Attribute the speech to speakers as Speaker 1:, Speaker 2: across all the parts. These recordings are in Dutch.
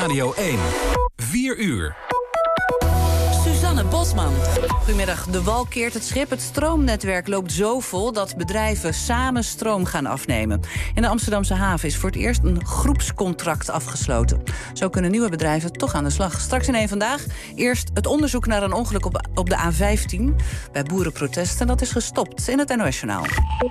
Speaker 1: Radio 1. 4 uur.
Speaker 2: Suzanne Bosman. Goedemiddag. De wal keert het schip. Het stroomnetwerk loopt zo vol dat bedrijven samen stroom gaan afnemen. In de Amsterdamse haven is voor het eerst een groepscontract afgesloten. Zo kunnen nieuwe bedrijven toch aan de slag. Straks in één Vandaag. Eerst het onderzoek naar een ongeluk op de A15 bij boerenprotesten. Dat is gestopt in het NOS-journaal.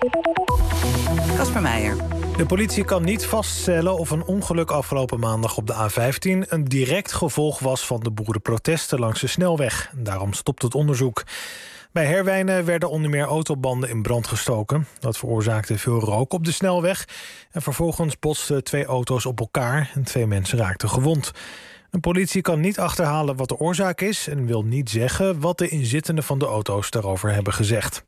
Speaker 2: Casper Meijer.
Speaker 3: De politie kan niet vaststellen of een ongeluk afgelopen maandag op de A15... een direct gevolg was van de boerenprotesten langs de snelweg. Daarom stopt het onderzoek. Bij Herwijnen werden onder meer autobanden in brand gestoken. Dat veroorzaakte veel rook op de snelweg. En vervolgens botsten 2 auto's op elkaar en 2 mensen raakten gewond. De politie kan niet achterhalen wat de oorzaak is... en wil niet zeggen wat de inzittenden van de auto's daarover hebben gezegd.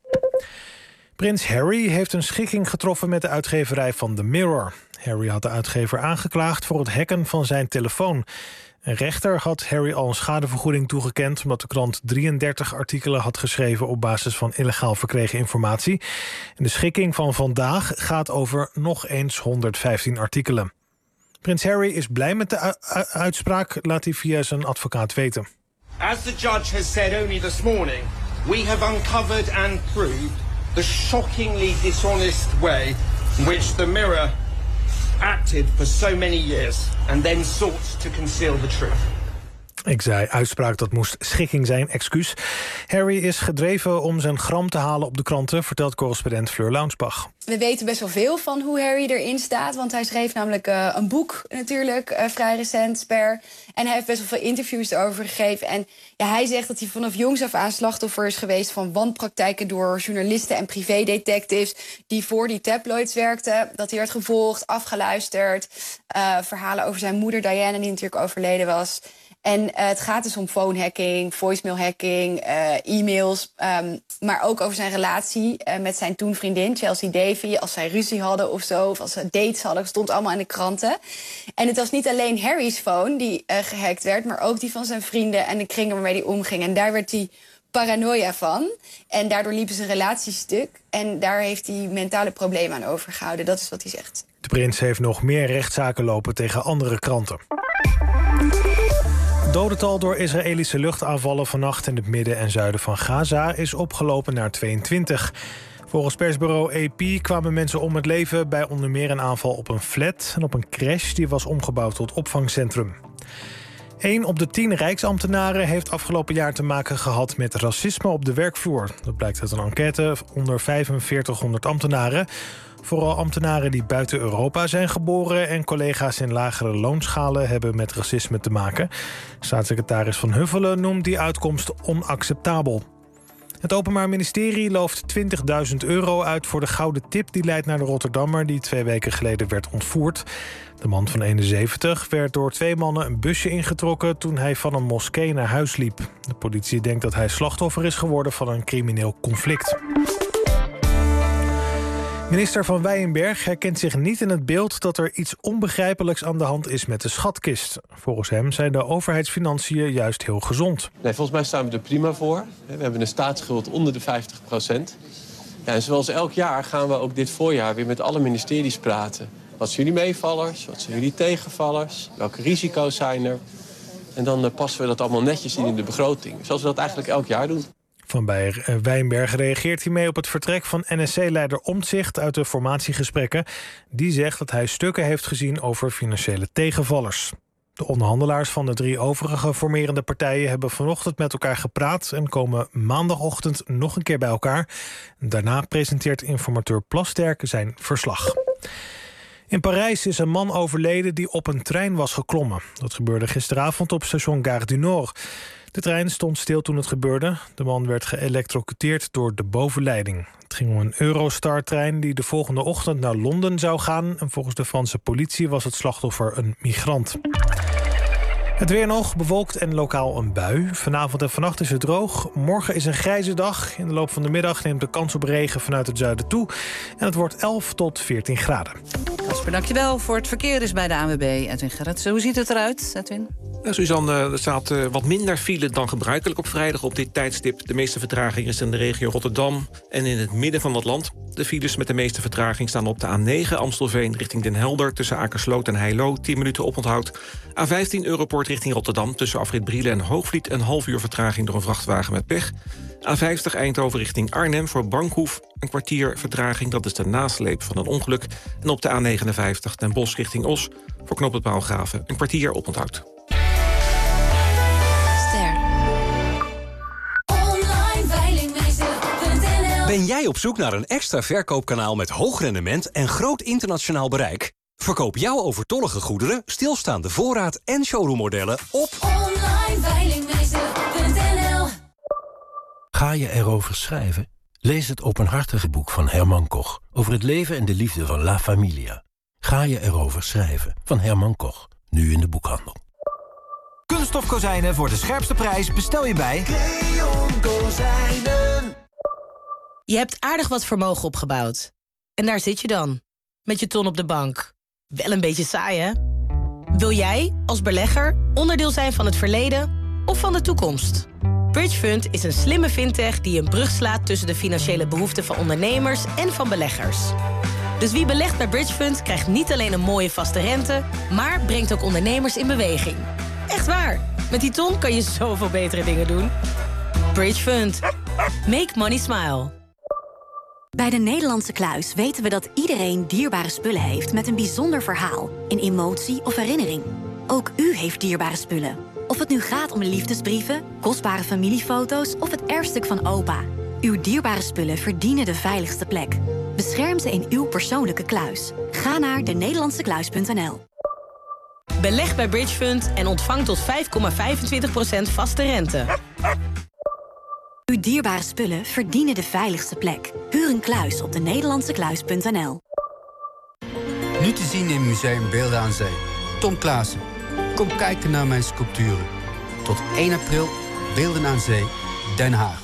Speaker 3: Prins Harry heeft een schikking getroffen met de uitgeverij van The Mirror. Harry had de uitgever aangeklaagd voor het hacken van zijn telefoon. Een rechter had Harry al een schadevergoeding toegekend... omdat de krant 33 artikelen had geschreven op basis van illegaal verkregen informatie. En de schikking van vandaag gaat over nog eens 115 artikelen. Prins Harry is blij met de uitspraak, laat hij via zijn advocaat weten.
Speaker 4: As the judge has said only this morning, we have uncovered and proved the shockingly dishonest way in which the Mirror acted for so many years and then sought to conceal the truth.
Speaker 3: Ik zei uitspraak, dat moest schikking zijn, excuus. Harry is gedreven om zijn gram te halen op de kranten... vertelt correspondent Fleur Launsbach.
Speaker 5: We weten best wel veel van hoe Harry erin staat... want hij schreef namelijk een boek natuurlijk, vrij recent, Spare. En hij heeft best wel veel interviews erover gegeven. En ja, hij zegt dat hij vanaf jongs af aan slachtoffer is geweest... van wanpraktijken door journalisten en privédetectives... die voor die tabloids werkten. Dat hij werd gevolgd, afgeluisterd. Verhalen over zijn moeder Diana, die natuurlijk overleden was... En het gaat dus om phonehacking, voicemailhacking, e-mails... maar ook over zijn relatie met zijn toen vriendin Chelsea Davy... als zij ruzie hadden of zo, of als ze dates hadden. Stond allemaal in de kranten. En het was niet alleen Harry's phone die gehackt werd... maar ook die van zijn vrienden en de kringen waarmee hij omging. En daar werd hij paranoia van. En daardoor liepen zijn relaties stuk. En daar heeft hij mentale problemen aan overgehouden. Dat is wat hij zegt.
Speaker 3: De prins heeft nog meer rechtszaken lopen tegen andere kranten. Het dodental door Israëlische luchtaanvallen vannacht in het midden en zuiden van Gaza is opgelopen naar 22. Volgens persbureau AP kwamen mensen om het leven bij onder meer een aanval op een flat en op een crash die was omgebouwd tot opvangcentrum. 1 op de 10 rijksambtenaren heeft afgelopen jaar te maken gehad met racisme op de werkvloer. Dat blijkt uit een enquête onder 4500 ambtenaren. Vooral ambtenaren die buiten Europa zijn geboren... en collega's in lagere loonschalen hebben met racisme te maken. Staatssecretaris Van Huffelen noemt die uitkomst onacceptabel. Het Openbaar Ministerie looft €20.000 uit voor de gouden tip... die leidt naar de Rotterdammer die 2 weken geleden werd ontvoerd. De man van 71 werd door 2 mannen een busje ingetrokken... toen hij van een moskee naar huis liep. De politie denkt dat hij slachtoffer is geworden van een crimineel conflict. Minister Van Wijnberg herkent zich niet in het beeld... dat er iets onbegrijpelijks aan de hand is met de schatkist. Volgens hem zijn de overheidsfinanciën juist heel gezond.
Speaker 6: Nee, volgens mij staan we er prima voor. We hebben een staatsschuld onder de 50%. Ja, en zoals elk jaar gaan we ook dit voorjaar weer met alle ministeries praten. Wat zijn jullie meevallers? Wat zijn jullie tegenvallers? Welke risico's zijn er? En dan passen we dat allemaal netjes in de begroting. Zoals we dat eigenlijk elk jaar doen.
Speaker 3: Van Wijnberg reageert hiermee op het vertrek van NSC-leider Omtzigt uit de formatiegesprekken. Die zegt dat hij stukken heeft gezien over financiële tegenvallers. De onderhandelaars van de 3 overige formerende partijen hebben vanochtend met elkaar gepraat en komen maandagochtend nog een keer bij elkaar. Daarna presenteert informateur Plasterk zijn verslag. In Parijs is een man overleden die op een trein was geklommen. Dat gebeurde gisteravond op station Gare du Nord. De trein stond stil toen het gebeurde. De man werd geëlektrocuteerd door de bovenleiding. Het ging om een Eurostar-trein die de volgende ochtend naar Londen zou gaan. En volgens de Franse politie was het slachtoffer een migrant. Het weer nog, bewolkt en lokaal een bui. Vanavond en vannacht is het droog. Morgen is een grijze dag. In de loop van de middag neemt de kans op regen vanuit het zuiden toe. En het wordt 11 tot 14 graden.
Speaker 2: Dankjewel. Voor het verkeer is bij de ANWB Edwin Gerritsen. Hoe ziet het eruit, Edwin?
Speaker 7: Ja, Suzanne, er staat wat minder file dan gebruikelijk op vrijdag op dit tijdstip. De meeste vertraging is in de regio Rotterdam en in het midden van het land. De files met de meeste vertraging staan op de A9 Amstelveen richting Den Helder... tussen Akersloot en Heilo, 10 minuten oponthoud. A15 Europoort richting Rotterdam tussen afrit Brielen en Hoogvliet... een half uur vertraging door een vrachtwagen met pech. A50 Eindhoven richting Arnhem voor Bankhoef. Een kwartier vertraging, dat is de nasleep van een ongeluk. En op de A59 Den Bosch richting Os voor knooppunt Paalgraven. Een kwartier oponthoud.
Speaker 1: Ben jij op zoek naar een extra verkoopkanaal met hoog rendement en groot internationaal bereik? Verkoop jouw overtollige goederen, stilstaande voorraad en showroommodellen op onlineveilingmeester.nl.
Speaker 8: Ga je erover schrijven? Lees het openhartige boek van Herman Koch over het leven en de liefde van La Familia. Ga je erover schrijven van Herman Koch, nu in de boekhandel.
Speaker 9: Kunststof kozijnen voor de scherpste prijs bestel je bij Creon Kozijnen.
Speaker 10: Je hebt aardig wat vermogen opgebouwd. En daar zit je dan, met je ton op de bank. Wel een beetje saai, hè? Wil jij, als belegger, onderdeel zijn van het verleden of van de toekomst? Bridgefund is een slimme fintech die een brug slaat tussen de financiële behoeften van ondernemers en van beleggers. Dus wie belegt bij Bridgefund krijgt niet alleen een mooie vaste rente, maar brengt ook ondernemers in beweging. Echt waar, met die ton kan je zoveel betere dingen doen. Bridgefund. Make money smile.
Speaker 11: Bij de Nederlandse Kluis weten we dat iedereen dierbare spullen heeft met een bijzonder verhaal, een emotie of herinnering. Ook u heeft dierbare spullen. Of het nu gaat om liefdesbrieven, kostbare familiefoto's of het erfstuk van opa. Uw dierbare spullen verdienen de veiligste plek. Bescherm ze in uw persoonlijke kluis. Ga naar denederlandsekluis.nl.
Speaker 10: Beleg bij Bridgefund en ontvang tot 5,25% vaste rente.
Speaker 11: Uw dierbare spullen verdienen de veiligste plek. Huur een kluis op denederlandsekluis.nl.
Speaker 12: Nu te zien in Museum Beelden aan Zee. Tom Klaassen. Kom kijken naar mijn sculpturen. Tot 1 april, Beelden aan Zee, Den Haag.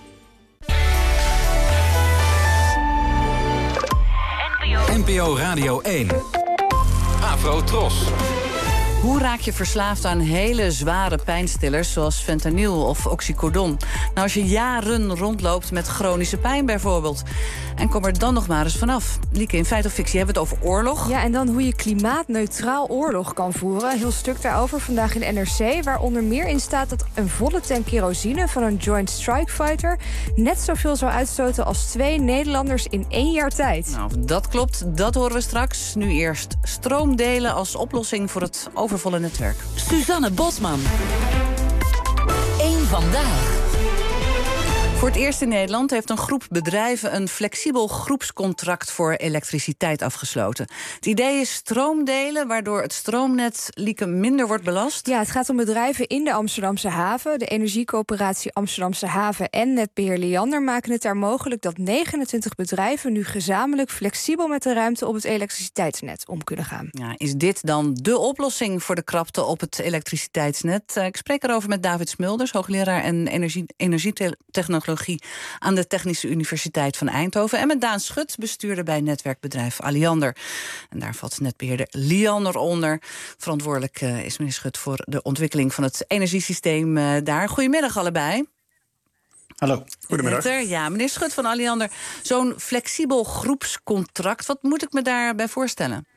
Speaker 1: NPO Radio 1. Afro Tros.
Speaker 2: Hoe raak je verslaafd aan hele zware pijnstillers zoals fentanyl of oxycodon? Nou, als je jaren rondloopt met chronische pijn bijvoorbeeld. En kom er dan nog maar eens vanaf. Lieke, in Feit of Fictie hebben we het over oorlog.
Speaker 13: Ja, en dan hoe je klimaatneutraal oorlog kan voeren. Heel stuk daarover vandaag in NRC, waar onder meer in staat dat een volle tank kerosine van een Joint Strike Fighter net zoveel zou uitstoten als 2 Nederlanders in 1 jaar tijd.
Speaker 2: Nou, of dat klopt, dat horen we straks. Nu eerst stroomdelen als oplossing voor het overvolle netwerk.
Speaker 14: Suzanne Bosman. Eén vandaag.
Speaker 2: Voor het eerst in Nederland heeft een groep bedrijven een flexibel groepscontract voor elektriciteit afgesloten. Het idee is stroomdelen, waardoor het stroomnet minder wordt belast.
Speaker 13: Ja, het gaat om bedrijven in de Amsterdamse haven. De Energiecoöperatie Amsterdamse Haven en Netbeheer Liander maken het daar mogelijk dat 29 bedrijven nu gezamenlijk flexibel met de ruimte op het elektriciteitsnet om kunnen gaan.
Speaker 2: Ja, is dit dan de oplossing voor de krapte op het elektriciteitsnet? Ik spreek erover met David Smulders, hoogleraar en energietechnologie aan de Technische Universiteit van Eindhoven. En met Daan Schut, bestuurder bij netwerkbedrijf Alliander. En daar valt netbeheerder Liander onder. Verantwoordelijk is meneer Schut voor de ontwikkeling van het energiesysteem daar. Goedemiddag allebei.
Speaker 15: Hallo, goedemiddag.
Speaker 2: Ja, meneer Schut van Alliander. Zo'n flexibel groepscontract, wat moet ik me daarbij voorstellen?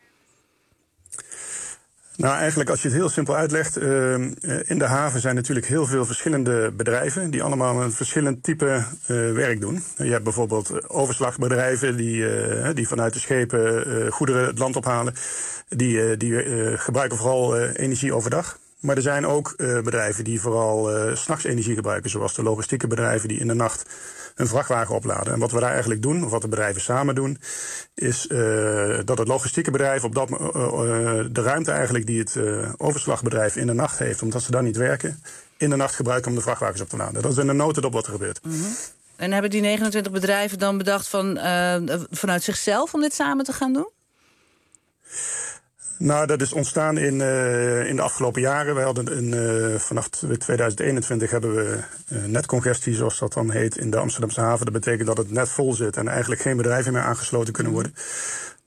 Speaker 15: Nou, eigenlijk als je het heel simpel uitlegt, in de haven zijn natuurlijk heel veel verschillende bedrijven die allemaal een verschillend type werk doen. Je hebt bijvoorbeeld overslagbedrijven die vanuit de schepen goederen het land ophalen. Die gebruiken vooral energie overdag. Maar er zijn ook bedrijven die vooral 's nachts energie gebruiken, zoals de logistieke bedrijven die in de nacht een vrachtwagen opladen. En wat we daar eigenlijk doen, of wat de bedrijven samen doen, is dat het logistieke bedrijf op de ruimte eigenlijk die het overslagbedrijf in de nacht heeft, omdat ze daar niet werken, in de nacht gebruiken om de vrachtwagens op te laden. Dat is in een notendop wat er gebeurt.
Speaker 2: Mm-hmm. En hebben die 29 bedrijven dan bedacht vanuit zichzelf om dit samen te gaan doen?
Speaker 15: Nou, dat is ontstaan in de afgelopen jaren. We hadden vanaf 2021 hebben we netcongestie, zoals dat dan heet, in de Amsterdamse haven. Dat betekent dat het net vol zit en eigenlijk geen bedrijven meer aangesloten kunnen worden.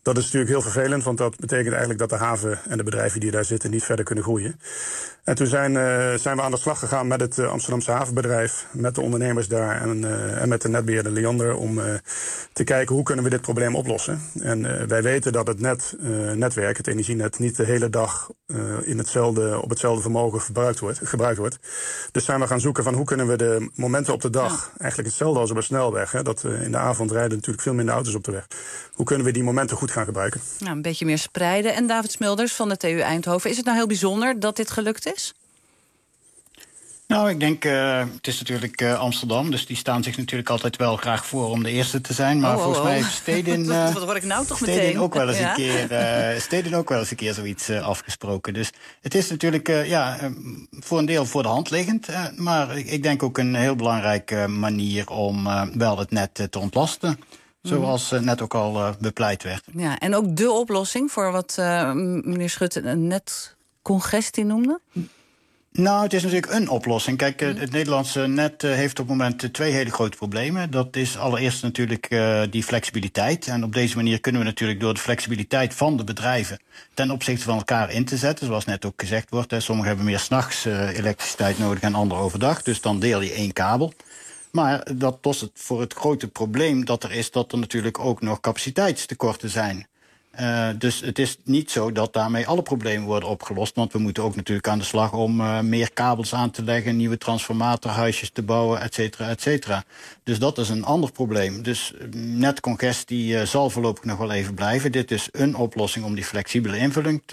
Speaker 15: Dat is natuurlijk heel vervelend, want dat betekent eigenlijk dat de haven en de bedrijven die daar zitten niet verder kunnen groeien. En toen zijn we aan de slag gegaan met het Amsterdamse havenbedrijf, met de ondernemers daar en met de netbeheerder Liander om te kijken hoe kunnen we dit probleem oplossen. En wij weten dat het netwerk, het energienet, niet de hele dag op hetzelfde vermogen gebruikt wordt. Dus zijn we gaan zoeken van hoe kunnen we de momenten op de dag, eigenlijk hetzelfde als op een snelweg, hè, dat in de avond rijden natuurlijk veel minder auto's op de weg. Hoe kunnen we die momenten goed gaan gebruiken?
Speaker 2: Nou, een beetje meer spreiden. En David Smulders van de TU Eindhoven. Is het nou heel bijzonder dat dit gelukt is?
Speaker 16: Nou, ik denk, het is natuurlijk Amsterdam, dus die staan zich natuurlijk altijd wel graag voor om de eerste te zijn. Maar volgens mij heeft Stedin,
Speaker 2: wat hoor ik nou toch meteen?
Speaker 16: Ook wel eens een keer, Stedin ook wel eens een keer zoiets afgesproken. Dus het is natuurlijk voor een deel voor de hand liggend. Maar ik denk ook een heel belangrijke manier om wel het net te ontlasten. Zoals net ook al bepleit werd.
Speaker 2: Ja, en ook de oplossing voor wat meneer Schut een netcongestie noemde?
Speaker 16: Nou, het is natuurlijk een oplossing. Kijk, het Nederlandse net heeft op het moment 2 hele grote problemen. Dat is allereerst natuurlijk die flexibiliteit. En op deze manier kunnen we natuurlijk door de flexibiliteit van de bedrijven ten opzichte van elkaar in te zetten. Zoals net ook gezegd wordt. Sommigen hebben meer 's nachts elektriciteit nodig en anderen overdag. Dus dan deel je 1 kabel. Maar dat lost het voor het grote probleem dat er is, dat er natuurlijk ook nog capaciteitstekorten zijn. Dus het is niet zo dat daarmee alle problemen worden opgelost. Want we moeten ook natuurlijk aan de slag om meer kabels aan te leggen, nieuwe transformatorhuisjes te bouwen, et cetera, et cetera. Dus dat is een ander probleem. Dus netcongestie zal voorlopig nog wel even blijven. Dit is een oplossing om die flexibele invulling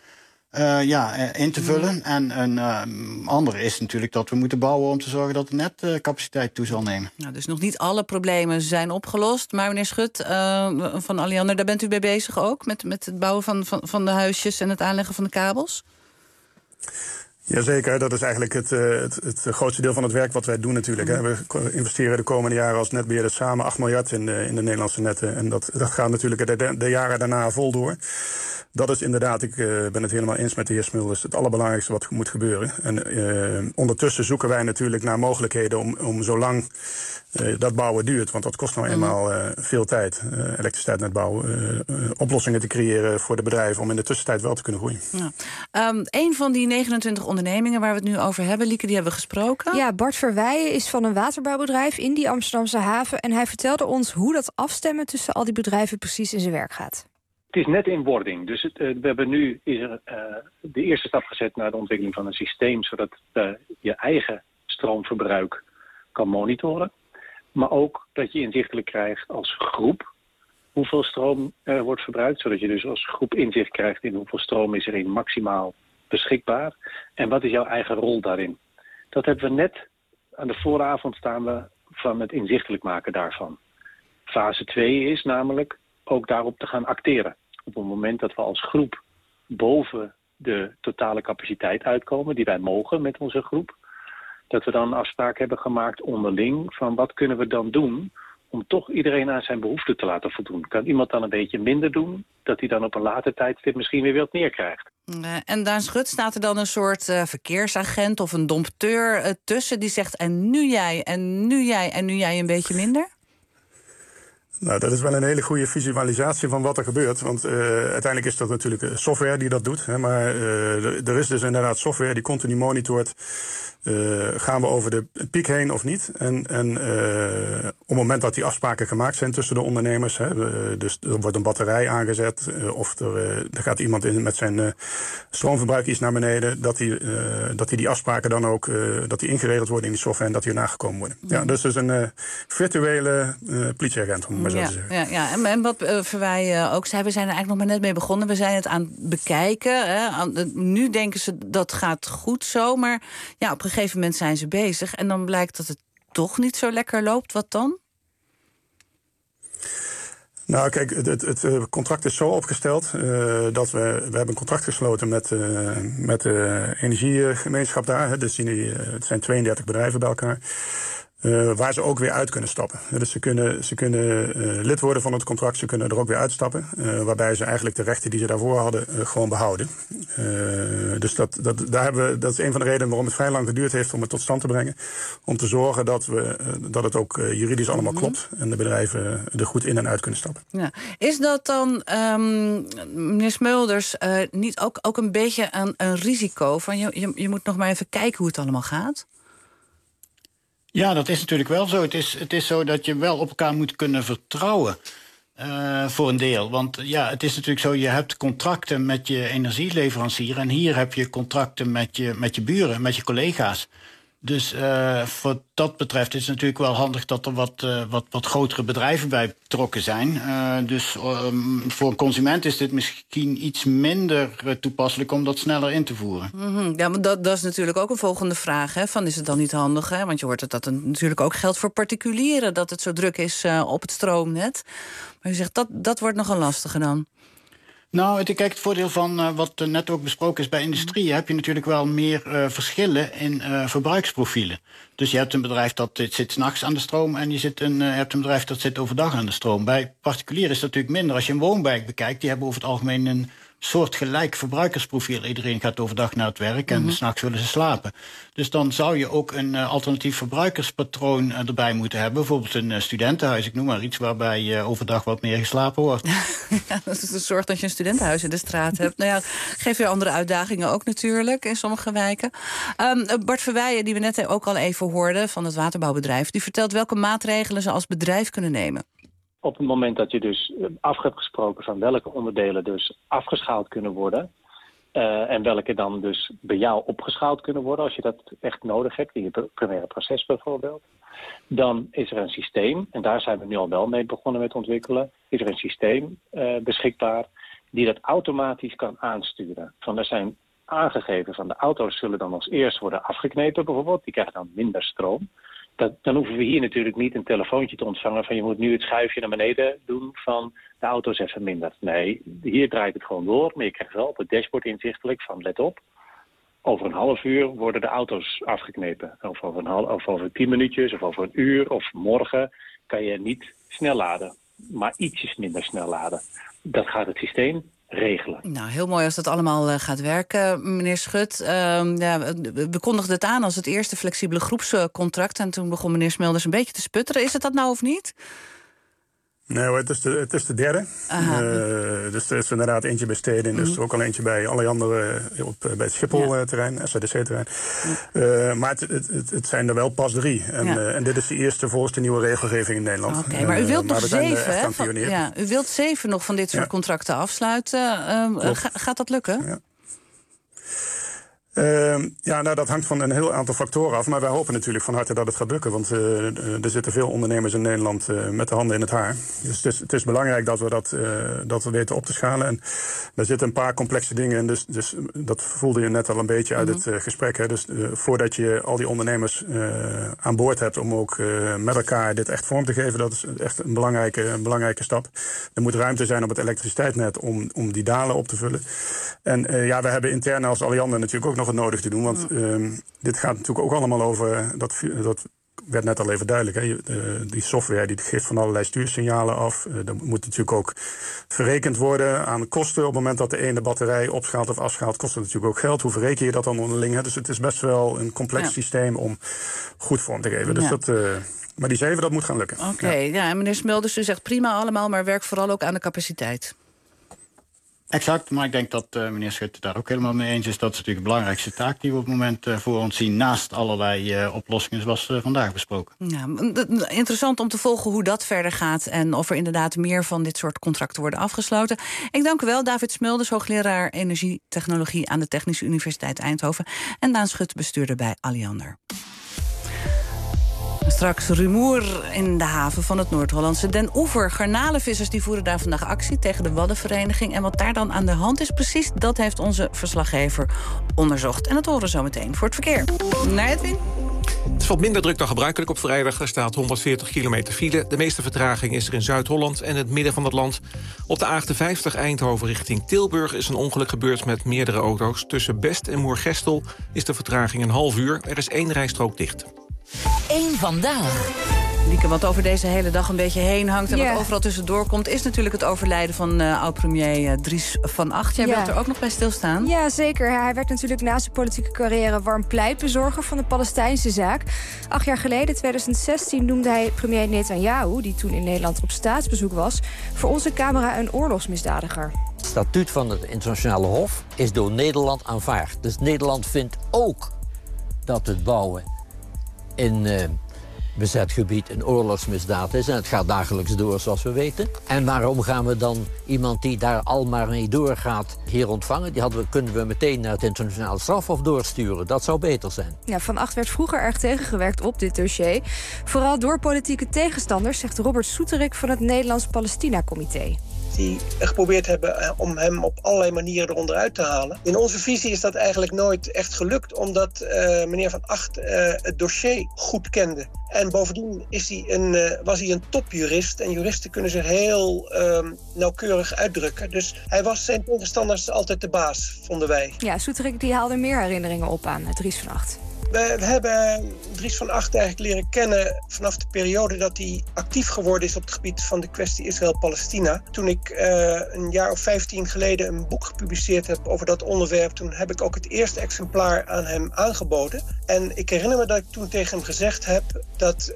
Speaker 16: in te vullen. En een andere is natuurlijk dat we moeten bouwen om te zorgen dat de netcapaciteit toe zal nemen.
Speaker 2: Nou, dus nog niet alle problemen zijn opgelost. Maar meneer Schut van Alliander, daar bent u mee bezig ook? Met het bouwen van de huisjes en het aanleggen van de kabels?
Speaker 15: Jazeker, dat is eigenlijk het grootste deel van het werk wat wij doen natuurlijk. Hè. We investeren de komende jaren als netbeheerder samen 8 miljard in de Nederlandse netten. En dat gaat natuurlijk de jaren daarna vol door. Dat is inderdaad, ik ben het helemaal eens met de heer Smulders, het allerbelangrijkste wat moet gebeuren. En ondertussen zoeken wij natuurlijk naar mogelijkheden om zolang dat bouwen duurt, want dat kost nou eenmaal veel tijd, elektriciteit net bouwen, oplossingen te creëren voor de bedrijven om in de tussentijd wel te kunnen groeien.
Speaker 2: Ja. Een van die 29 ondernemingen waar we het nu over hebben, Lieke, die hebben we gesproken.
Speaker 13: Ja, Bart Verweijen is van een waterbouwbedrijf in die Amsterdamse haven. En hij vertelde ons hoe dat afstemmen tussen al die bedrijven precies in zijn werk gaat.
Speaker 17: Het is net in wording. Dus we hebben nu de eerste stap gezet naar de ontwikkeling van een systeem, zodat je eigen stroomverbruik kan monitoren. Maar ook dat je inzichtelijk krijgt als groep hoeveel stroom er wordt verbruikt. Zodat je dus als groep inzicht krijgt in hoeveel stroom is er in maximaal beschikbaar. En wat is jouw eigen rol daarin. Dat hebben we net aan de vooravond staan we van het inzichtelijk maken daarvan. Fase 2 is namelijk ook daarop te gaan acteren. Op het moment dat we als groep boven de totale capaciteit uitkomen, die wij mogen met onze groep, dat we dan een afspraak hebben gemaakt onderling van wat kunnen we dan doen om toch iedereen aan zijn behoeften te laten voldoen. Kan iemand dan een beetje minder doen, dat hij dan op een later tijdstip misschien weer wat meer krijgt.
Speaker 2: En Daan Schut, staat er dan een soort verkeersagent of een dompteur tussen die zegt en nu jij, en nu jij, en nu jij een beetje minder?
Speaker 15: Nou, dat is wel een hele goede visualisatie van wat er gebeurt. Want uiteindelijk is dat natuurlijk software die dat doet. Hè, maar er is dus inderdaad software die continu monitort. Gaan we over de piek heen of niet? En op het moment dat die afspraken gemaakt zijn tussen de ondernemers, dus er wordt een batterij aangezet, of er gaat iemand in met zijn stroomverbruik iets naar beneden, dat die afspraken dan ook dat die ingeregeld worden in die software en dat die nagekomen worden. Ja, dus een virtuele politieagent, om maar zo te zeggen.
Speaker 2: Ja. En wat Verweijen ook zei, we zijn er eigenlijk nog maar net mee begonnen. We zijn het aan het bekijken. Hè. Nu denken ze dat gaat goed zo, maar ja, op een gegeven moment zijn ze bezig en dan blijkt dat het toch niet zo lekker loopt. Wat dan?
Speaker 15: Nou, kijk, het contract is zo opgesteld dat we hebben een contract gesloten met de energiegemeenschap daar. Hè, dus het zijn 32 bedrijven bij elkaar. Waar ze ook weer uit kunnen stappen. Dus ze kunnen lid worden van het contract, ze kunnen er ook weer uitstappen. Waarbij ze eigenlijk de rechten die ze daarvoor hadden gewoon behouden. Dus dat is een van de redenen waarom het vrij lang geduurd heeft om het tot stand te brengen. Om te zorgen dat het ook juridisch allemaal klopt en de bedrijven er goed in en uit kunnen stappen.
Speaker 2: Ja. Is dat dan, meneer Smulders, niet ook een beetje een risico? Van je moet nog maar even kijken hoe het allemaal gaat?
Speaker 16: Ja, dat is natuurlijk wel zo. Het is zo dat je wel op elkaar moet kunnen vertrouwen. Voor een deel. Want ja, het is natuurlijk zo, je hebt contracten met je energieleverancier en hier heb je contracten met je buren, met je collega's. Dus voor dat betreft is het natuurlijk wel handig dat er wat grotere bedrijven bij betrokken zijn. Dus voor een consument is dit misschien iets minder toepasselijk om dat sneller in te voeren.
Speaker 2: Mm-hmm. Ja, maar dat is natuurlijk ook een volgende vraag. Hè? Van, is het dan niet handig? Hè? Want je hoort dat het natuurlijk ook geldt voor particulieren, dat het zo druk is op het stroomnet. Maar u zegt, dat wordt nogal lastiger dan.
Speaker 16: Nou, kijk, het voordeel van wat net ook besproken is bij industrie, heb je natuurlijk wel meer verschillen in verbruiksprofielen. Dus je hebt een bedrijf dat zit 's nachts aan de stroom en je hebt een bedrijf dat zit overdag aan de stroom. Bij particulier is dat natuurlijk minder. Als je een woonwijk bekijkt, die hebben over het algemeen een soortgelijk verbruikersprofiel. Iedereen gaat overdag naar het werk en 's nachts willen ze slapen. Dus dan zou je ook een alternatief verbruikerspatroon erbij moeten hebben. Bijvoorbeeld een studentenhuis, ik noem maar iets, waarbij overdag wat meer geslapen wordt.
Speaker 2: Ja, dat is de zorg dat je een studentenhuis in de straat hebt. Nou ja, geeft weer andere uitdagingen ook natuurlijk in sommige wijken. Bart Verweijen, die we net ook al even hoorden van het waterbouwbedrijf, die vertelt welke maatregelen ze als bedrijf kunnen nemen.
Speaker 17: Op het moment dat je dus af hebt gesproken van welke onderdelen dus afgeschaald kunnen worden, en welke dan dus bij jou opgeschaald kunnen worden als je dat echt nodig hebt, in je primaire proces bijvoorbeeld, dan is er een systeem, en daar zijn we nu al wel mee begonnen met ontwikkelen, is er een systeem beschikbaar die dat automatisch kan aansturen. Er zijn aangegeven van de auto's zullen dan als eerst worden afgeknepen bijvoorbeeld, die krijgen dan minder stroom. Dan hoeven we hier natuurlijk niet een telefoontje te ontvangen van je moet nu het schuifje naar beneden doen van de auto's even minder. Nee, hier draait het gewoon door, maar je krijgt wel op het dashboard inzichtelijk van let op. Over een half uur worden de auto's afgeknepen. Of over 10 minuutjes of over een uur of morgen kan je niet snel laden, maar ietsjes minder snel laden. Dat gaat het systeem regelen.
Speaker 2: Nou, heel mooi als dat allemaal gaat werken, meneer Schut. We kondigden het aan als het eerste flexibele groepscontract en toen begon meneer Smulders een beetje te sputteren. Is het dat nou of niet?
Speaker 15: Nee hoor, het is de derde. Dus er is inderdaad eentje bij Stedin. Dus ook al eentje bij alle andere bij het Schiphol-terrein, SADC-terrein. Maar het zijn er wel pas 3. En dit is de eerste volgens de nieuwe regelgeving in Nederland.
Speaker 2: Oké, maar u wilt nog 7, u wilt 7 nog van dit soort contracten afsluiten. Gaat dat lukken?
Speaker 15: Ja. Dat hangt van een heel aantal factoren af. Maar wij hopen natuurlijk van harte dat het gaat lukken. Want er zitten veel ondernemers in Nederland met de handen in het haar. Dus het is belangrijk dat we weten op te schalen. En daar zitten een paar complexe dingen in. Dus dat voelde je net al een beetje uit het gesprek. Hè. Dus voordat je al die ondernemers aan boord hebt om ook met elkaar dit echt vorm te geven, dat is echt een belangrijke stap. Er moet ruimte zijn op het elektriciteitsnet om die dalen op te vullen. En we hebben intern als Alliander natuurlijk ook nog het nodig te doen. Want dit gaat natuurlijk ook allemaal over, dat werd net al even duidelijk. Hè? Die software die geeft van allerlei stuursignalen af. Er moet natuurlijk ook verrekend worden aan kosten. Op het moment dat de ene batterij opschaalt of afschaalt, kost het natuurlijk ook geld. Hoe verreken je dat dan onderling? Hè? Dus het is best wel een complex systeem om goed vorm te geven. Dus maar die 7, dat moet gaan lukken.
Speaker 2: Oké, en meneer Smulders, u zegt prima allemaal, maar werk vooral ook aan de capaciteit.
Speaker 16: Exact, maar ik denk dat meneer Schut daar ook helemaal mee eens is. Dat is natuurlijk de belangrijkste taak die we op het moment voor ons zien, naast allerlei oplossingen zoals vandaag besproken. Ja,
Speaker 2: interessant om te volgen hoe dat verder gaat en of er inderdaad meer van dit soort contracten worden afgesloten. Ik dank u wel, David Smulders, hoogleraar energietechnologie aan de Technische Universiteit Eindhoven, en Daan Schut, bestuurder bij Alliander. Straks rumoer in de haven van het Noord-Hollandse Den Oever. Garnalenvissers die voeren daar vandaag actie tegen de Waddenvereniging. En wat daar dan aan de hand is precies, dat heeft onze verslaggever onderzocht. En dat horen we zo meteen voor het verkeer. Naar Edwin.
Speaker 7: Het is wat minder druk dan gebruikelijk op vrijdag. Er staat 140 kilometer file. De meeste vertraging is er in Zuid-Holland en het midden van het land. Op de A58 Eindhoven richting Tilburg is een ongeluk gebeurd met meerdere auto's. Tussen Best en Moergestel is de vertraging een half uur. Er is 1 rijstrook dicht.
Speaker 14: 1 Vandaag.
Speaker 2: Lieke, wat over deze hele dag een beetje heen hangt en wat overal tussendoor komt, is natuurlijk het overlijden van oud-premier Dries van Agt. Jij wilt er ook nog bij stilstaan?
Speaker 13: Ja, zeker. Hij werd natuurlijk na zijn politieke carrière warm pleitbezorger van de Palestijnse zaak. 8 jaar geleden, 2016, noemde hij premier Netanyahu, die toen in Nederland op staatsbezoek was, voor onze camera een oorlogsmisdadiger.
Speaker 18: Het statuut van het internationale hof is door Nederland aanvaard. Dus Nederland vindt ook dat het bouwen in bezet gebied een oorlogsmisdaad is. En het gaat dagelijks door, zoals we weten. En waarom gaan we dan iemand die daar al maar mee doorgaat hier ontvangen? Kunnen we meteen naar het internationaal strafhof doorsturen. Dat zou beter zijn.
Speaker 13: Ja, Van Agt werd vroeger erg tegengewerkt op dit dossier. Vooral door politieke tegenstanders, zegt Robert Soeterik van het Nederlands Palestina-comité.
Speaker 19: Die geprobeerd hebben om hem op allerlei manieren eronder uit te halen. In onze visie is dat eigenlijk nooit echt gelukt, omdat meneer Van Agt het dossier goed kende. En bovendien was hij een topjurist. En juristen kunnen zich heel nauwkeurig uitdrukken. Dus hij was zijn tegenstanders altijd de baas, vonden wij.
Speaker 13: Ja, Soeterik die haalde meer herinneringen op aan Dries van Agt.
Speaker 19: We hebben Dries van Agt eigenlijk leren kennen vanaf de periode dat hij actief geworden is op het gebied van de kwestie Israël-Palestina. Toen ik een jaar of 15 geleden een boek gepubliceerd heb over dat onderwerp, toen heb ik ook het eerste exemplaar aan hem aangeboden. En ik herinner me dat ik toen tegen hem gezegd heb dat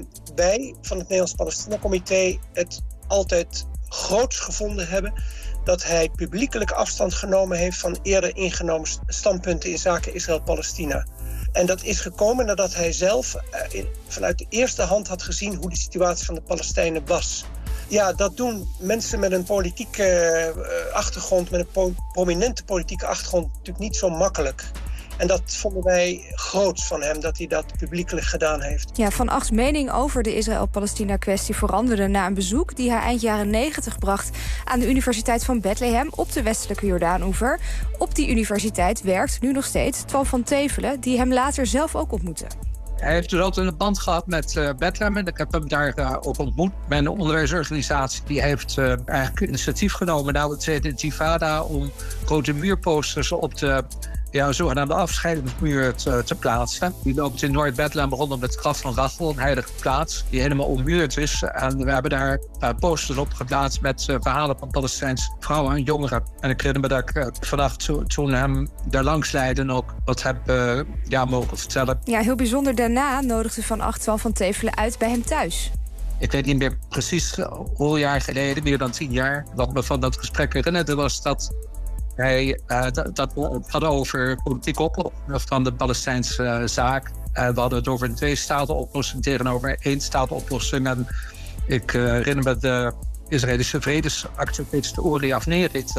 Speaker 19: wij van het Nederlands Palestina-comité het altijd groots gevonden hebben dat hij publiekelijk afstand genomen heeft van eerder ingenomen standpunten in zaken Israël-Palestina. En dat is gekomen nadat hij zelf vanuit de eerste hand had gezien hoe de situatie van de Palestijnen was. Ja, dat doen mensen met een politieke achtergrond, met een prominente politieke achtergrond, natuurlijk niet zo makkelijk. En dat vonden wij groots van hem, dat hij dat publiekelijk gedaan heeft.
Speaker 13: Ja, Van Agts mening over de Israël-Palestina-kwestie veranderde na een bezoek die hij eind jaren 90 bracht aan de Universiteit van Bethlehem op de westelijke Jordaanoever. Op die universiteit werkt nu nog steeds Twan van Tevelen, die hem later zelf ook ontmoette.
Speaker 20: Hij heeft dus altijd een band gehad met Bethlehem. En ik heb hem daar ook ontmoet. Mijn onderwijsorganisatie die heeft eigenlijk initiatief genomen na de Tweede Intifada om grote muurposters op de zogenaamde afscheidingsmuur te plaatsen. Die loopt in Noord-Bethlehem rondom het graf van Rachel, een heilige plaats, die helemaal ommuurd is. En we hebben daar posters op geplaatst met verhalen van Palestijnse vrouwen en jongeren. En ik herinner me dat ik vannacht toen hem daar langs leidde ook wat heb mogen vertellen.
Speaker 13: Ja, heel bijzonder. Daarna nodigde Van Agt van Tevelen uit bij hem thuis.
Speaker 20: Ik weet niet meer precies hoeveel jaar geleden, meer dan 10 jaar, wat me van dat gesprek herinnerde was dat hij dat had over politieke oplossing van de Palestijnse zaak. We hadden het over een 2-staten-oplossing tegenover een 1-staten-oplossing. En ik herinner me de Israëlische vredesactivist Uri Avnerit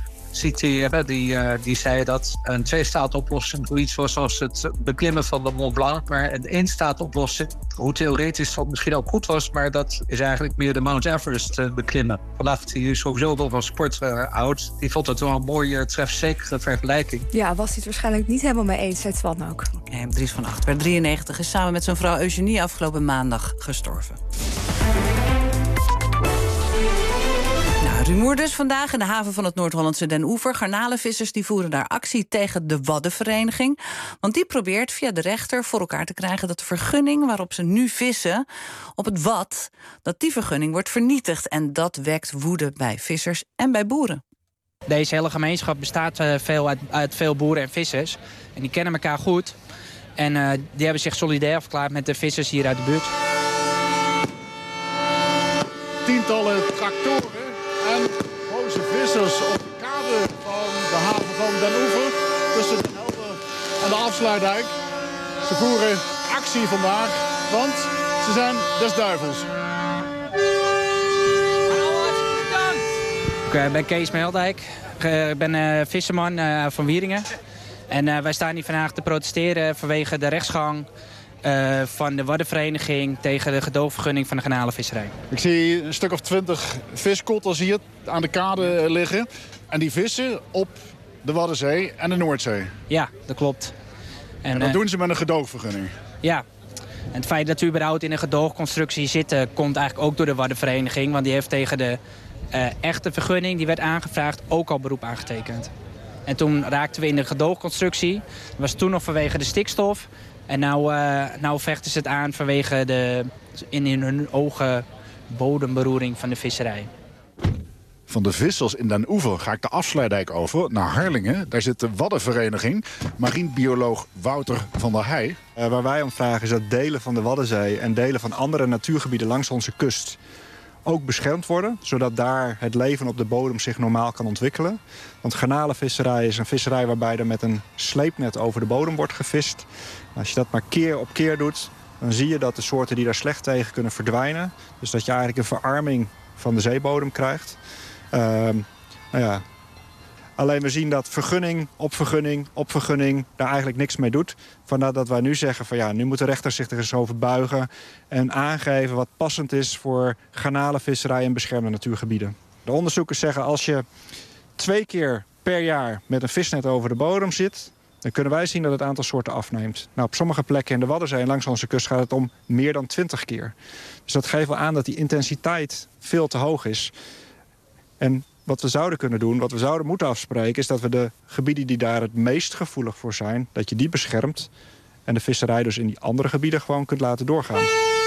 Speaker 20: citeren. Die zei dat een 2-staten-oplossing zoiets was als het beklimmen van de Mont Blanc. Maar een 1-staten-oplossing, hoe theoretisch dat misschien ook goed was, maar dat is eigenlijk meer de Mount Everest beklimmen. Vandaag die sowieso wel van sport oud. Die vond het wel een mooie, trefzekere vergelijking.
Speaker 13: Ja, was hij het waarschijnlijk niet helemaal mee eens, zei Twan ook.
Speaker 2: Okay, Dries van Agt werd 93, is samen met zijn vrouw Eugenie afgelopen maandag gestorven. Rumoer dus vandaag in de haven van het Noord-Hollandse Den Oever. Garnalenvissers die voeren daar actie tegen de Waddenvereniging. Want die probeert via de rechter voor elkaar te krijgen dat de vergunning waarop ze nu vissen op het Wad, dat die vergunning wordt vernietigd. En dat wekt woede bij vissers en bij boeren.
Speaker 21: Deze hele gemeenschap bestaat uit veel boeren en vissers. En die kennen elkaar goed. En die hebben zich solidair verklaard met de vissers hier uit de buurt.
Speaker 22: Tientallen tractoren en boze vissers op de kade van de haven van Den Oever tussen de Helder en de Afsluitdijk. Ze voeren actie vandaag, want ze zijn des duivels.
Speaker 21: Ik ben Kees Meeldijk. Ik ben visserman van Wieringen. En wij staan hier vandaag te protesteren vanwege de rechtsgang van de Waddenvereniging tegen de gedoogvergunning van de garnalenvisserij.
Speaker 22: Ik zie een stuk of 20 viskotters hier aan de kade liggen. En die vissen op de Waddenzee en de Noordzee.
Speaker 21: Ja, dat klopt.
Speaker 22: En dat doen ze met een gedoogvergunning?
Speaker 21: Ja. En het feit dat we überhaupt in een gedoogconstructie zitten komt eigenlijk ook door de Waddenvereniging. Want die heeft tegen de echte vergunning die werd aangevraagd ook al beroep aangetekend. En toen raakten we in de gedoogconstructie. Dat was toen nog vanwege de stikstof. En nou vechten ze het aan vanwege in hun ogen bodemberoering van de visserij.
Speaker 4: Van de vissers in Den Oever ga ik de afsluitdijk over naar Harlingen. Daar zit de Waddenvereniging, marinebioloog Wouter van der Heij.
Speaker 5: Waar wij om vragen is dat delen van de Waddenzee en delen van andere natuurgebieden langs onze kust ook beschermd worden, zodat daar het leven op de bodem zich normaal kan ontwikkelen. Want garnalenvisserij is een visserij waarbij er met een sleepnet over de bodem wordt gevist. Als je dat maar keer op keer doet, dan zie je dat de soorten die daar slecht tegen kunnen verdwijnen. Dus dat je eigenlijk een verarming van de zeebodem krijgt. Alleen we zien dat vergunning op vergunning daar eigenlijk niks mee doet. Vandaar dat wij nu zeggen van ja, nu moet de rechter zich er eens over buigen en aangeven wat passend is voor garnalenvisserij en beschermde natuurgebieden. De onderzoekers zeggen als je 2 keer per jaar met een visnet over de bodem zit, dan kunnen wij zien dat het aantal soorten afneemt. Nou, op sommige plekken in de Waddenzee en langs onze kust gaat het om meer dan 20 keer. Dus dat geeft wel aan dat die intensiteit veel te hoog is. En wat we zouden kunnen doen, wat we zouden moeten afspreken, is dat we de gebieden die daar het meest gevoelig voor zijn, dat je die beschermt en de visserij dus in die andere gebieden gewoon kunt laten doorgaan.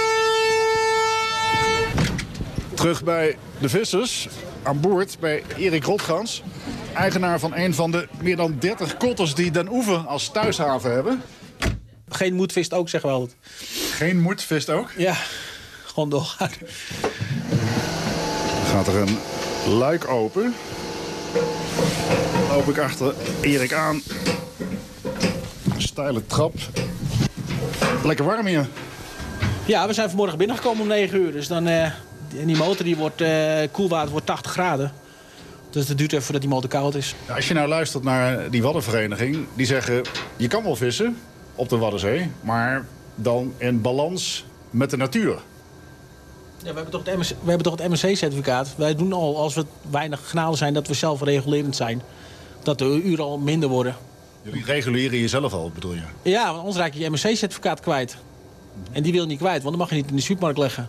Speaker 4: Terug bij de vissers, aan boord bij Erik Rotgans, eigenaar van een van de meer dan 30 kotters die Den Oever als thuishaven hebben.
Speaker 23: Geen moed vist ook, zeggen we altijd.
Speaker 4: Geen moed vist ook?
Speaker 23: Ja, gewoon doorgaan.
Speaker 4: Gaat er een luik open. Loop ik achter Erik aan. Steile trap. Lekker warm hier.
Speaker 23: Ja, we zijn vanmorgen binnengekomen om 9 uur. Dus dan, die motor die wordt, koelwater wordt 80 graden. Dus het duurt even voordat die motor koud is.
Speaker 4: Ja, als je nou luistert naar die Waddenvereniging, die zeggen je kan wel vissen op de Waddenzee, maar dan in balans met de natuur.
Speaker 23: Ja, we hebben toch het MSC-certificaat. Wij doen al, als we weinig garnalen zijn, dat we zelf regulerend zijn. Dat de uren al minder worden.
Speaker 4: Jullie reguleren jezelf al, bedoel je?
Speaker 23: Ja, want anders raak je je MSC-certificaat kwijt. En die wil je niet kwijt, want dan mag je niet in de supermarkt leggen.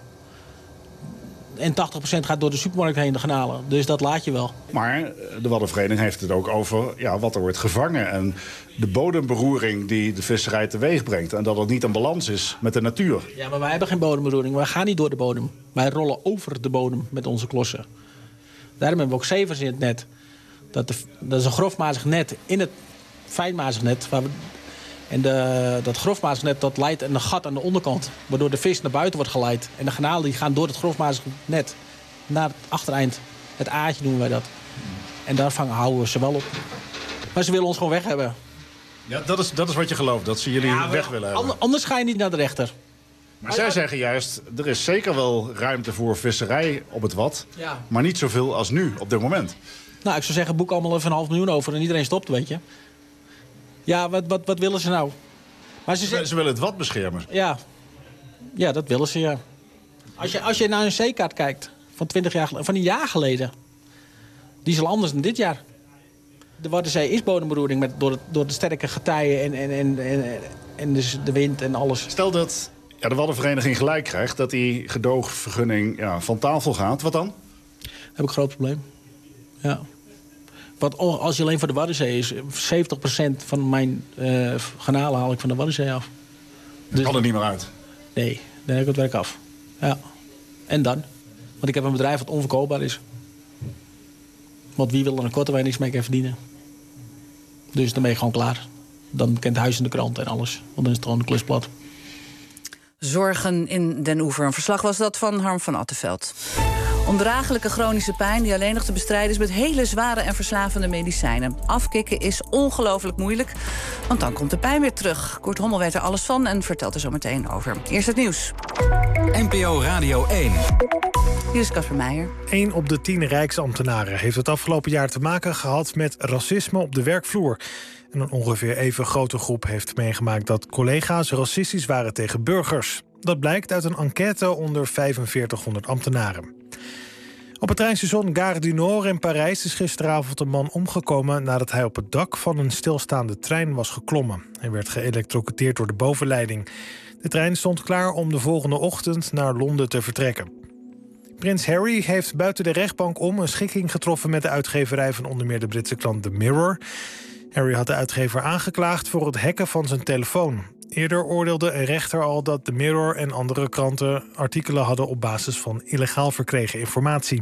Speaker 23: En 80% gaat door de supermarkt heen, de garnalen. Dus dat laat je wel.
Speaker 4: Maar de Waddenvereniging heeft het ook over wat er wordt gevangen. En de bodemberoering die de visserij teweeg brengt. En dat het niet een balans is met de natuur.
Speaker 23: Ja, maar wij hebben geen bodemberoering. Wij gaan niet door de bodem. Wij rollen over de bodem met onze klossen. Daarom hebben we ook zevers in het net. Dat is een grofmazig net in het fijnmazig net. Dat grofmazig net dat leidt een gat aan de onderkant. Waardoor de vis naar buiten wordt geleid. En de garnalen die gaan door het grofmazig net naar het achtereind. Het aatje noemen wij dat. En daar houden we ze wel op. Maar ze willen ons gewoon weg hebben.
Speaker 4: Ja, dat is wat je gelooft, dat ze jullie weg willen hebben.
Speaker 23: Anders ga je niet naar de rechter.
Speaker 4: Maar zij zeggen juist, er is zeker wel ruimte voor visserij op het Wad. Ja. Maar niet zoveel als nu, op dit moment.
Speaker 23: Nou, ik zou zeggen, boek allemaal even 500.000 over en iedereen stopt, weet je. Ja, wat willen ze nou? Maar
Speaker 4: ze willen het Wad beschermen.
Speaker 23: Ja, dat willen ze, ja. Als je naar een zeekaart kijkt van 20 jaar geleden, van een jaar geleden, die is al anders dan dit jaar. De Waddenzee is bodemberoering door de sterke getijen en dus de wind en alles.
Speaker 4: Stel dat de Waddenvereniging gelijk krijgt, dat die gedoogvergunning van tafel gaat, wat dan?
Speaker 23: Dan heb ik een groot probleem. Ja. Want als je alleen voor de Waddenzee is, 70% van mijn garnalen haal ik van de Waddenzee af.
Speaker 4: Dus kan er niet meer uit?
Speaker 23: Nee, dan heb ik het werk af. Ja. En dan? Want ik heb een bedrijf dat onverkoopbaar is. Want wie wil er een korte waar je niks mee kan verdienen? Dus dan ben je gewoon klaar. Dan kent huis in de krant en alles. Want dan is het gewoon een klusplat.
Speaker 2: Zorgen in Den Oever. Een verslag was dat van Harm van Attenveld. Ondraaglijke chronische pijn die alleen nog te bestrijden is met hele zware en verslavende medicijnen. Afkicken is ongelooflijk moeilijk, want dan komt de pijn weer terug. Kurt Hommel weet er alles van en vertelt er zo meteen over. Eerst het nieuws.
Speaker 9: NPO Radio 1.
Speaker 2: Hier is Casper Meijer.
Speaker 3: 1 op de 10 rijksambtenaren heeft het afgelopen jaar te maken gehad met racisme op de werkvloer. En een ongeveer even grote groep heeft meegemaakt dat collega's racistisch waren tegen burgers. Dat blijkt uit een enquête onder 4500 ambtenaren. Op het treinstation Gare du Nord in Parijs is gisteravond een man omgekomen nadat hij op het dak van een stilstaande trein was geklommen. Hij werd geëlektrocuteerd door de bovenleiding. De trein stond klaar om de volgende ochtend naar Londen te vertrekken. Prins Harry heeft buiten de rechtbank om een schikking getroffen met de uitgeverij van onder meer de Britse krant The Mirror. Harry had de uitgever aangeklaagd voor het hacken van zijn telefoon. Eerder oordeelde een rechter al dat The Mirror en andere kranten artikelen hadden op basis van illegaal verkregen informatie.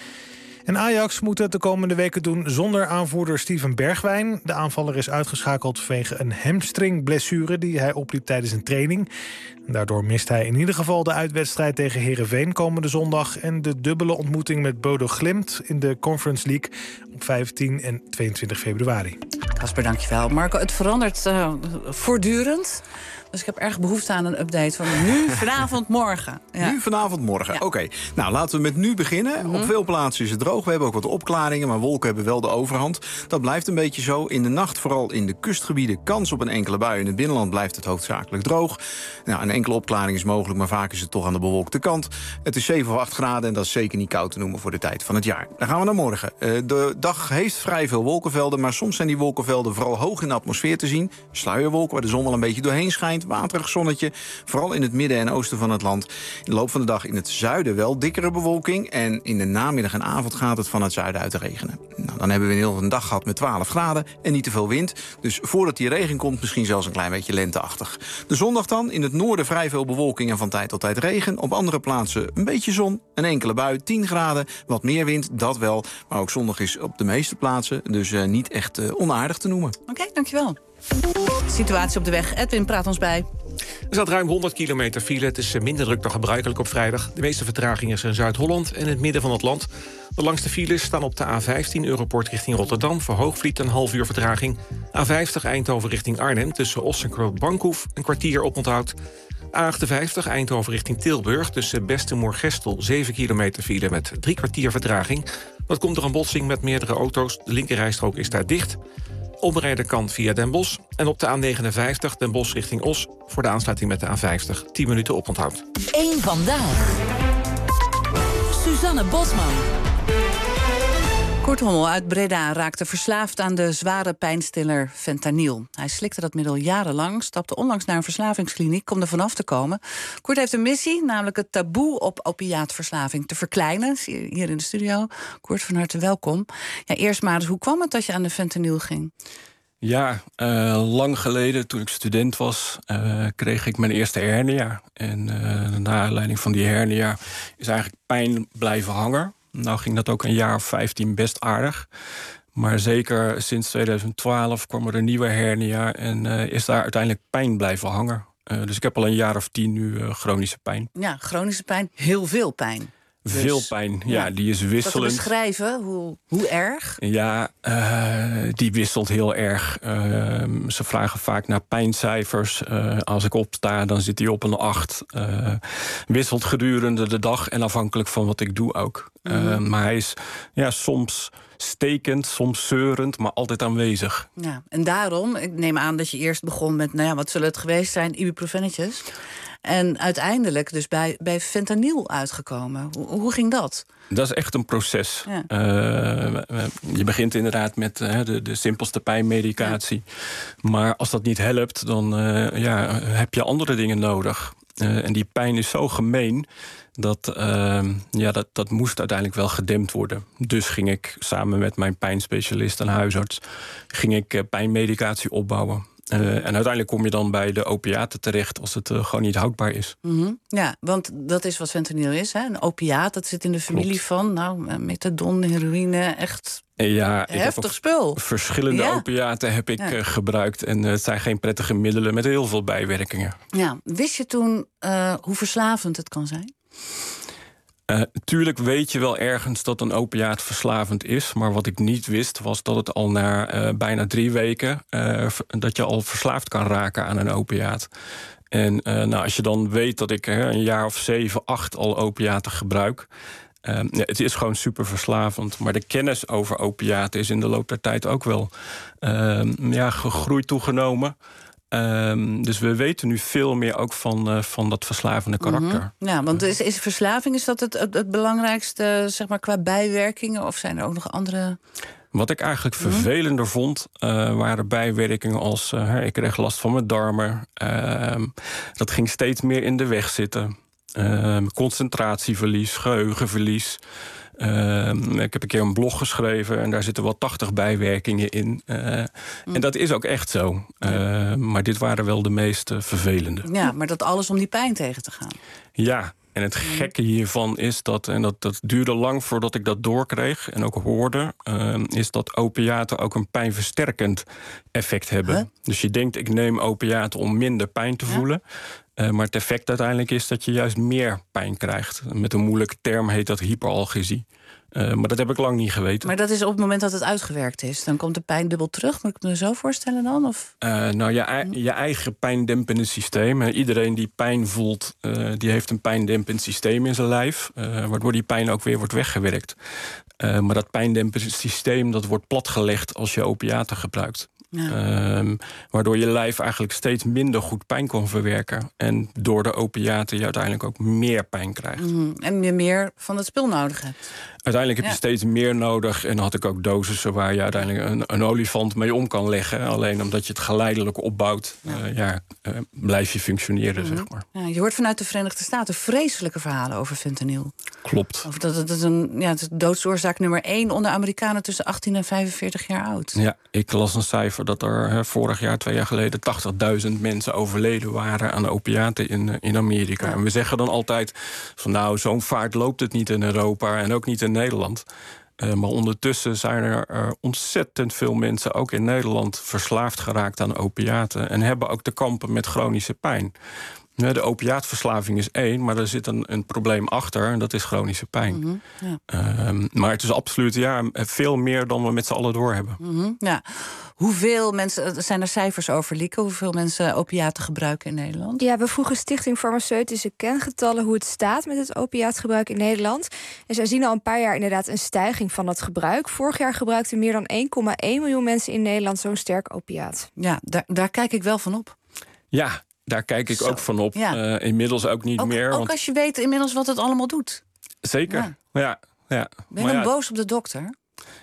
Speaker 3: En Ajax moet het de komende weken doen zonder aanvoerder Steven Bergwijn. De aanvaller is uitgeschakeld vanwege een hamstringblessure die hij opliep tijdens een training. Daardoor mist hij in ieder geval de uitwedstrijd tegen Heerenveen komende zondag en de dubbele ontmoeting met Bodo Glimt in de Conference League op 15 en 22 februari.
Speaker 2: Casper, dankjewel. Marco, het verandert voortdurend. Dus ik heb erg behoefte aan een update van nu, vanavond, morgen. Ja.
Speaker 6: Nu, vanavond, morgen. Ja. Oké. Nou, laten we met nu beginnen. Op veel plaatsen is het droog. We hebben ook wat opklaringen, maar wolken hebben wel de overhand. Dat blijft een beetje zo. In de nacht, vooral in de kustgebieden, kans op een enkele bui. In het binnenland blijft het hoofdzakelijk droog. Nou, een enkele opklaring is mogelijk, maar vaak is het toch aan de bewolkte kant. Het is 7 of 8 graden en dat is zeker niet koud te noemen voor de tijd van het jaar. Dan gaan we naar morgen. De dag heeft vrij veel wolkenvelden, maar soms zijn die wolkenvelden vooral hoog in de atmosfeer te zien. Sluierwolken waar de zon wel een beetje doorheen schijnt. Waterig zonnetje, vooral in het midden en oosten van het land. In de loop van de dag in het zuiden wel dikkere bewolking. En in de namiddag en avond gaat het van het zuiden uit te regenen. Nou, dan hebben we een dag gehad met 12 graden en niet te veel wind. Dus voordat die regen komt, misschien zelfs een klein beetje lenteachtig. De zondag dan, in het noorden vrij veel bewolking en van tijd tot tijd regen. Op andere plaatsen een beetje zon, een enkele bui, 10 graden. Wat meer wind, dat wel. Maar ook zondag is op de meeste plaatsen dus niet echt onaardig te noemen.
Speaker 2: Oké, dankjewel. Situatie op de weg. Edwin, praat ons bij.
Speaker 7: Er staat ruim 100 kilometer file. Het is minder druk dan gebruikelijk op vrijdag. De meeste vertraging is in Zuid-Holland en het midden van het land. De langste files staan op de A15 Europort richting Rotterdam. Voor Hoogvliet een half uur vertraging. A50 Eindhoven richting Arnhem tussen Os en Knoop-Bankhoef een kwartier oponthoud. A58 Eindhoven richting Tilburg tussen Best en Moergestel 7 kilometer file met 3 kwartier vertraging. Dat komt door een botsing met meerdere auto's. De linkerrijstrook is daar dicht. Omrijden kan via Den Bosch. En op de A59 Den Bosch richting Os voor de aansluiting met de A50 10 minuten oponthoud.
Speaker 14: 1 vandaag. Suzanne Bosman.
Speaker 2: Kurt Hommel uit Breda raakte verslaafd aan de zware pijnstiller fentanyl. Hij slikte dat middel jarenlang, stapte onlangs naar een verslavingskliniek om er vanaf te komen. Kurt heeft een missie, namelijk het taboe op opiaatverslaving te verkleinen. Zie je hier in de studio. Kurt, van harte welkom. Ja, eerst maar eens, hoe kwam het dat je aan de fentanyl ging?
Speaker 8: Ja, lang geleden, toen ik student was, kreeg ik mijn eerste hernia. En naar aanleiding van die hernia is eigenlijk pijn blijven hangen. Nou ging dat ook een jaar of 15 best aardig. Maar zeker sinds 2012 kwam er een nieuwe hernia en is daar uiteindelijk pijn blijven hangen. Dus ik heb al een jaar of 10 nu chronische pijn.
Speaker 2: Ja, chronische pijn, heel veel pijn.
Speaker 8: Veel pijn, ja, die is wisselend.
Speaker 2: Wat te beschrijven, hoe erg?
Speaker 8: Ja, die wisselt heel erg. Ze vragen vaak naar pijncijfers. Als ik opsta, dan zit die op een 8. Wisselt gedurende de dag en afhankelijk van wat ik doe ook. Maar hij is soms stekend, soms zeurend, maar altijd aanwezig.
Speaker 2: Ja, en daarom, ik neem aan dat je eerst begon met, wat zullen het geweest zijn, ibuprofennetjes. En uiteindelijk dus bij fentanyl uitgekomen. Hoe ging dat?
Speaker 8: Dat is echt een proces. Ja. Je begint inderdaad met de simpelste pijnmedicatie. Ja. Maar als dat niet helpt, dan heb je andere dingen nodig. En die pijn is zo gemeen dat moest uiteindelijk wel gedempt worden. Dus ging ik samen met mijn pijnspecialist en huisarts pijnmedicatie opbouwen. En uiteindelijk kom je dan bij de opiaten terecht als het gewoon niet houdbaar is.
Speaker 2: Mm-hmm. Ja, want dat is wat fentanyl is. Hè? Een opiaat, dat zit in de familie van methadon, heroïne, echt heftig spul.
Speaker 8: Verschillende opiaten heb ik gebruikt. En het zijn geen prettige middelen met heel veel bijwerkingen.
Speaker 2: Ja, wist je toen hoe verslavend het kan zijn?
Speaker 8: Tuurlijk weet je wel ergens dat een opiaat verslavend is. Maar wat ik niet wist, was dat het al na bijna 3 weken dat je al verslaafd kan raken aan een opiaat. En als je dan weet dat ik een jaar of 7, 8 al opiaten gebruik. Het is gewoon super verslavend. Maar de kennis over opiaten is in de loop der tijd ook wel gegroeid, toegenomen. Dus we weten nu veel meer ook van dat verslavende karakter.
Speaker 2: Mm-hmm. Ja, want is verslaving, is dat het belangrijkste, zeg maar, qua bijwerkingen? Of zijn er ook nog andere?
Speaker 8: Wat ik eigenlijk vervelender vond, waren bijwerkingen als ik kreeg last van mijn darmen. Dat ging steeds meer in de weg zitten. Concentratieverlies, geheugenverlies. Ik heb een keer een blog geschreven en daar zitten wel 80 bijwerkingen in. En dat is ook echt zo. Maar dit waren wel de meest vervelende.
Speaker 2: Ja, maar dat alles om die pijn tegen te gaan.
Speaker 8: Ja, en het gekke hiervan is dat, en dat duurde lang voordat ik dat doorkreeg en ook hoorde, is dat opiaten ook een pijnversterkend effect hebben. Huh? Dus je denkt, ik neem opiaten om minder pijn te voelen. Maar het effect uiteindelijk is dat je juist meer pijn krijgt. Met een moeilijke term heet dat hyperalgesie. Maar dat heb ik lang niet geweten.
Speaker 2: Maar dat is op het moment dat het uitgewerkt is. Dan komt de pijn dubbel terug. Moet ik me zo voorstellen dan? Of?
Speaker 8: Je eigen pijndempende systeem. Iedereen die pijn voelt, die heeft een pijndempend systeem in zijn lijf. Waardoor die pijn ook weer wordt weggewerkt. Maar dat pijndempende systeem dat wordt platgelegd als je opiaten gebruikt. Ja. Waardoor je lijf eigenlijk steeds minder goed pijn kan verwerken. En door de opiaten je uiteindelijk ook meer pijn krijgt.
Speaker 2: En je meer van het spul nodig hebt.
Speaker 8: Uiteindelijk heb je steeds meer nodig. En dan had ik ook dosissen waar je uiteindelijk een olifant mee om kan leggen. Alleen omdat je het geleidelijk opbouwt, blijf je functioneren, zeg maar.
Speaker 2: Ja, je hoort vanuit de Verenigde Staten vreselijke verhalen over fentanyl.
Speaker 8: Klopt.
Speaker 2: Of dat het is doodsoorzaak nummer 1 onder Amerikanen tussen 18 en 45 jaar oud.
Speaker 8: Ja, ik las een cijfer dat er vorig jaar, 2 jaar geleden, 80.000 mensen overleden waren aan opiaten in Amerika. Ja. En we zeggen dan altijd van nou, zo'n vaart loopt het niet in Europa en ook niet in Nederland. Maar ondertussen zijn er ontzettend veel mensen, ook in Nederland, verslaafd geraakt aan opiaten. En hebben ook te kampen met chronische pijn. De opiaatverslaving is 1, maar er zit een probleem achter. En dat is chronische pijn. Maar het is absoluut veel meer dan we met z'n allen doorhebben.
Speaker 2: Ja. Hoeveel mensen, zijn er cijfers over, Lieke? Hoeveel mensen opiaten gebruiken in Nederland?
Speaker 13: Ja, we vroegen Stichting Farmaceutische Kengetallen hoe het staat met het opiaatgebruik in Nederland. En zij zien al een paar jaar inderdaad een stijging van dat gebruik. Vorig jaar gebruikten meer dan 1,1 miljoen mensen in Nederland zo'n sterk opiaat.
Speaker 2: Ja, daar kijk ik wel van op.
Speaker 8: Ja, daar kijk ik ook van op. Ja. Inmiddels ook niet meer.
Speaker 2: Ook als je weet inmiddels wat het allemaal doet.
Speaker 8: Zeker, ja.
Speaker 2: Ben je dan boos op de dokter?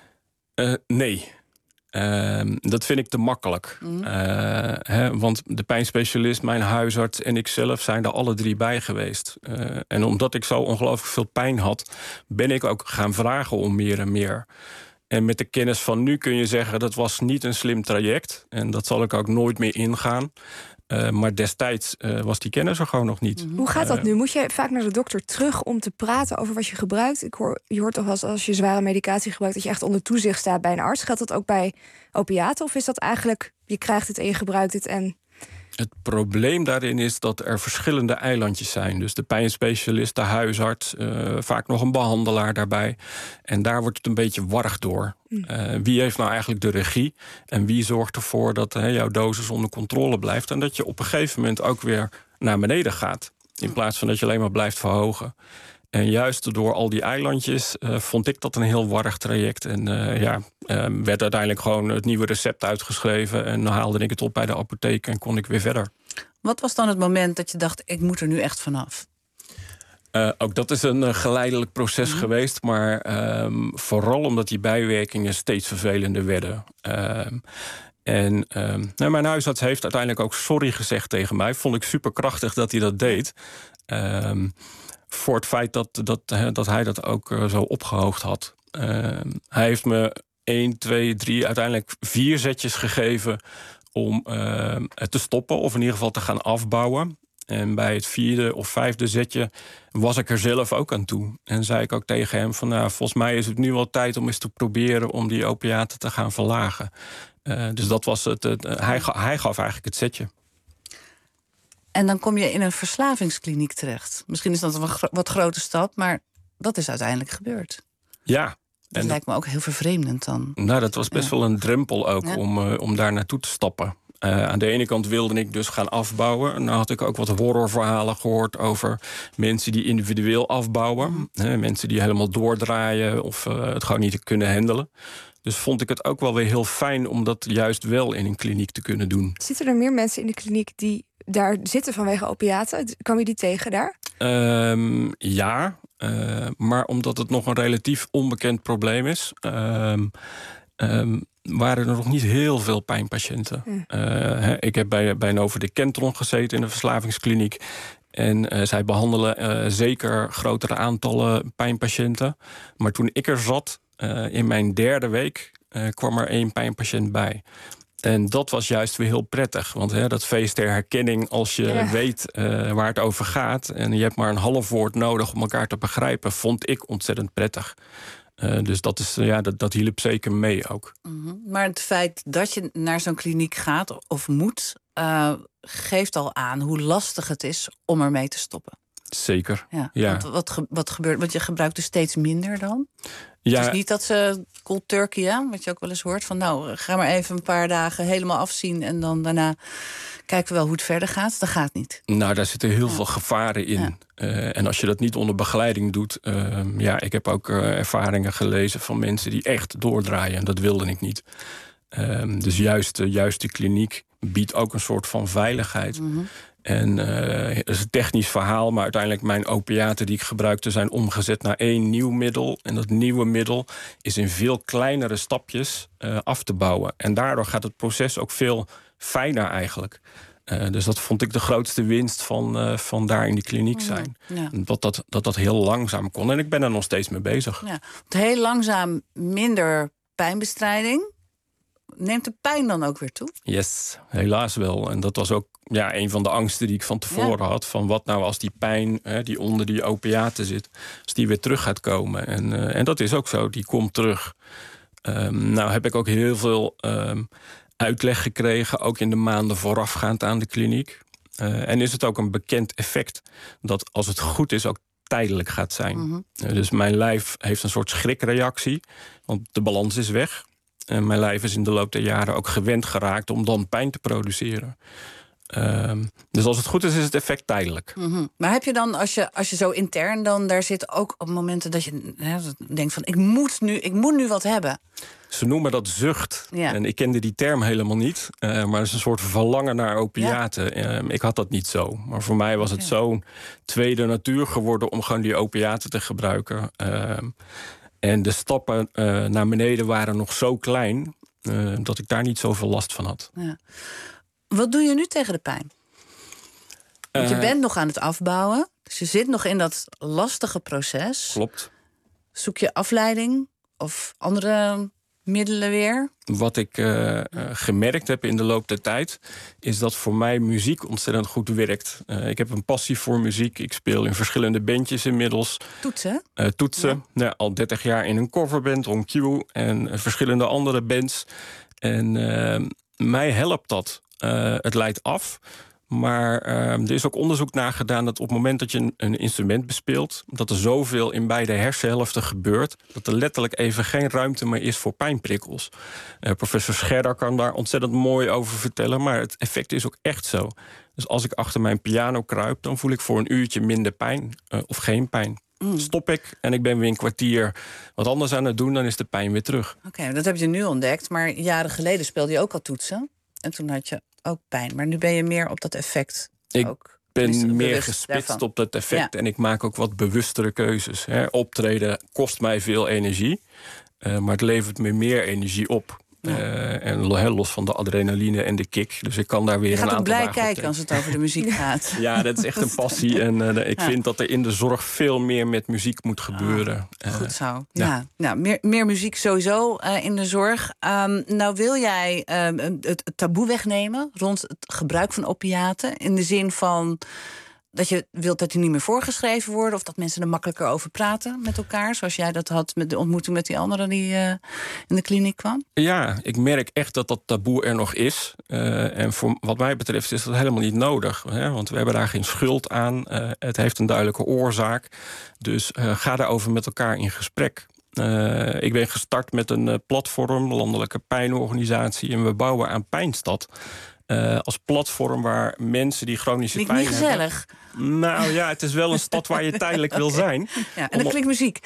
Speaker 8: Nee. Dat vind ik te makkelijk. Want de pijnspecialist, mijn huisarts en ikzelf zijn er alle 3 bij geweest. En omdat ik zo ongelooflijk veel pijn had, ben ik ook gaan vragen om meer en meer. En met de kennis van nu kun je zeggen, dat was niet een slim traject. En dat zal ik ook nooit meer ingaan. Maar destijds was die kennis er gewoon nog niet.
Speaker 13: Hoe gaat dat nu? Moet je vaak naar de dokter terug om te praten over wat je gebruikt? Je hoort toch als je zware medicatie gebruikt dat je echt onder toezicht staat bij een arts. Geldt dat ook bij opiaten? Of is dat eigenlijk, je krijgt het en je gebruikt het en...
Speaker 8: Het probleem daarin is dat er verschillende eilandjes zijn. Dus de pijnspecialist, de huisarts, vaak nog een behandelaar daarbij. En daar wordt het een beetje warrig door. Wie heeft nou eigenlijk de regie? En wie zorgt ervoor dat jouw dosis onder controle blijft? En dat je op een gegeven moment ook weer naar beneden gaat. In plaats van dat je alleen maar blijft verhogen. En juist door al die eilandjes vond ik dat een heel warrig traject. En werd uiteindelijk gewoon het nieuwe recept uitgeschreven. En dan haalde ik het op bij de apotheek en kon ik weer verder.
Speaker 2: Wat was dan het moment dat je dacht, ik moet er nu echt vanaf?
Speaker 8: Ook dat is een geleidelijk proces geweest. Maar vooral omdat die bijwerkingen steeds vervelender werden. Mijn huisarts heeft uiteindelijk ook sorry gezegd tegen mij. Vond ik superkrachtig dat hij dat deed. Voor het feit dat hij dat ook zo opgehoogd had. Hij heeft me 1, 2, 3, uiteindelijk 4 zetjes gegeven om te stoppen. Of in ieder geval te gaan afbouwen. En bij het 4e of 5e zetje was ik er zelf ook aan toe. En zei ik ook tegen hem van, volgens mij is het nu wel tijd om eens te proberen om die opiaten te gaan verlagen. Dus dat was het. Hij gaf eigenlijk het zetje.
Speaker 2: En dan kom je in een verslavingskliniek terecht. Misschien is dat een wat grote stap, maar dat is uiteindelijk gebeurd.
Speaker 8: Ja.
Speaker 2: Dat lijkt me ook heel vervreemdend dan.
Speaker 8: Nou, dat was best wel een drempel ook om daar naartoe te stappen. Aan de ene kant wilde ik dus gaan afbouwen. En dan had ik ook wat horrorverhalen gehoord over mensen die individueel afbouwen. Mensen die helemaal doordraaien of het gewoon niet kunnen handelen. Dus vond ik het ook wel weer heel fijn om dat juist wel in een kliniek te kunnen doen.
Speaker 13: Zitten er meer mensen in de kliniek die daar zitten vanwege opiaten? Kwam je die tegen daar?
Speaker 8: Ja, maar omdat het nog een relatief onbekend probleem is, waren er nog niet heel veel pijnpatiënten. Ik heb bij Novo de Kentron gezeten in een verslavingskliniek. En zij behandelen zeker grotere aantallen pijnpatiënten. Maar toen ik er zat, in mijn 3e week, kwam er 1 pijnpatiënt bij. En dat was juist weer heel prettig. Want dat feest der herkenning, als je weet waar het over gaat... en je hebt maar een half woord nodig om elkaar te begrijpen... vond ik ontzettend prettig. Dus dat hielp zeker mee ook.
Speaker 2: Mm-hmm. Maar het feit dat je naar zo'n kliniek gaat of moet... geeft al aan hoe lastig het is om ermee te stoppen.
Speaker 8: Zeker,
Speaker 2: ja. Wat gebeurt? Want je gebruikt dus steeds minder dan?
Speaker 8: Ja.
Speaker 2: Het is niet dat ze cold turkey, wat je ook wel eens hoort... van nou, ga maar even een paar dagen helemaal afzien... en dan daarna kijken we wel hoe het verder gaat. Dat gaat niet.
Speaker 8: Nou, daar zitten heel veel gevaren in. Ja. En als je dat niet onder begeleiding doet... ik heb ook ervaringen gelezen van mensen die echt doordraaien. En dat wilde ik niet. Dus juist de kliniek biedt ook een soort van veiligheid... Mm-hmm. En het is een technisch verhaal, maar uiteindelijk mijn opiaten die ik gebruikte... zijn omgezet naar 1 nieuw middel. En dat nieuwe middel is in veel kleinere stapjes af te bouwen. En daardoor gaat het proces ook veel fijner eigenlijk. Dus dat vond ik de grootste winst van daar in die kliniek zijn. Ja. Dat heel langzaam kon. En ik ben er nog steeds mee bezig.
Speaker 2: Ja, heel langzaam minder pijnbestrijding. Neemt de pijn dan ook weer toe?
Speaker 8: Yes, helaas wel. En dat was ook een van de angsten die ik van tevoren had. Van wat nou als die pijn die onder die opiaten zit... als die weer terug gaat komen. En dat is ook zo, die komt terug. Nou heb ik ook heel veel uitleg gekregen... ook in de maanden voorafgaand aan de kliniek. En is het ook een bekend effect... dat als het goed is ook tijdelijk gaat zijn. Mm-hmm. Dus mijn lijf heeft een soort schrikreactie. Want de balans is weg... En mijn lijf is in de loop der jaren ook gewend geraakt... om dan pijn te produceren. Dus als het goed is het effect tijdelijk.
Speaker 2: Mm-hmm. Maar heb je dan, als je zo intern dan daar zit... ook op momenten dat je denkt van... ik moet nu wat hebben?
Speaker 8: Ze noemen dat zucht. Ja. En ik kende die term helemaal niet. Maar het is een soort verlangen naar opiaten. Ja. Ik had dat niet zo. Maar voor mij was het zo'n tweede natuur geworden... om gewoon die opiaten te gebruiken... En de stappen naar beneden waren nog zo klein... dat ik daar niet zoveel last van had.
Speaker 2: Ja. Wat doe je nu tegen de pijn? Want je bent nog aan het afbouwen. Dus je zit nog in dat lastige proces.
Speaker 8: Klopt.
Speaker 2: Zoek je afleiding of andere middelen weer?
Speaker 8: Wat ik gemerkt heb in de loop der tijd... is dat voor mij muziek ontzettend goed werkt. Ik heb een passie voor muziek. Ik speel in verschillende bandjes inmiddels.
Speaker 2: Toetsen?
Speaker 8: Toetsen. Ja. Ja, al 30 jaar in een coverband, On Q... en verschillende andere bands. En mij helpt dat. Het leidt af... Maar er is ook onderzoek naar gedaan dat op het moment dat je een instrument bespeelt... dat er zoveel in beide hersenhelften gebeurt... dat er letterlijk even geen ruimte meer is voor pijnprikkels. Professor Scherder kan daar ontzettend mooi over vertellen... maar het effect is ook echt zo. Dus als ik achter mijn piano kruip... dan voel ik voor een uurtje minder pijn of geen pijn. Stop ik en ik ben weer een kwartier wat anders aan het doen... dan is de pijn weer terug.
Speaker 2: Oké, dat heb je nu ontdekt. Maar jaren geleden speelde je ook al toetsen. En toen had je ook pijn. Maar nu ben je meer op dat effect.
Speaker 8: Ik ben meer gespitst op dat effect. Ja. En ik maak ook wat bewustere keuzes. Optreden kost mij veel energie. Maar het levert me meer energie op. Ja. En los van de adrenaline en de kick. Dus ik kan daar weer een aantal dagen op.
Speaker 2: Je gaat ook blij kijken als het over de muziek gaat.
Speaker 8: Ja, dat is echt een passie. En ik vind dat er in de zorg veel meer met muziek moet gebeuren.
Speaker 2: Goed zo. Ja. Nou, meer muziek sowieso in de zorg. Nou wil jij het taboe wegnemen rond het gebruik van opiaten. In de zin van... dat je wilt dat die niet meer voorgeschreven worden... of dat mensen er makkelijker over praten met elkaar... zoals jij dat had met de ontmoeting met die andere die in de kliniek kwam?
Speaker 8: Ja, ik merk echt dat dat taboe er nog is. En voor wat mij betreft is dat helemaal niet nodig. Want we hebben daar geen schuld aan. Het heeft een duidelijke oorzaak. Dus ga daarover met elkaar in gesprek. Ik ben gestart met een platform, landelijke pijnorganisatie... en we bouwen aan Pijnstad... als platform waar mensen die chronische pijn hebben...
Speaker 2: Niet gezellig.
Speaker 8: Nou ja, het is wel een stad waar je tijdelijk wil zijn.
Speaker 2: Ja, en er klinkt muziek.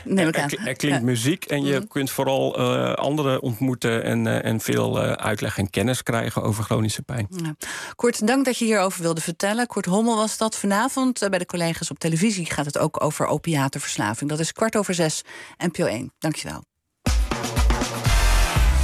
Speaker 8: Er klinkt muziek en je kunt vooral anderen ontmoeten... en veel uitleg en kennis krijgen over chronische pijn.
Speaker 2: Ja. Kort, dank dat je hierover wilde vertellen. Kort Hommel was dat. Vanavond bij de collega's op televisie gaat het ook over opiatenverslaving. Dat is 6:15, NPO 1. Dank je wel.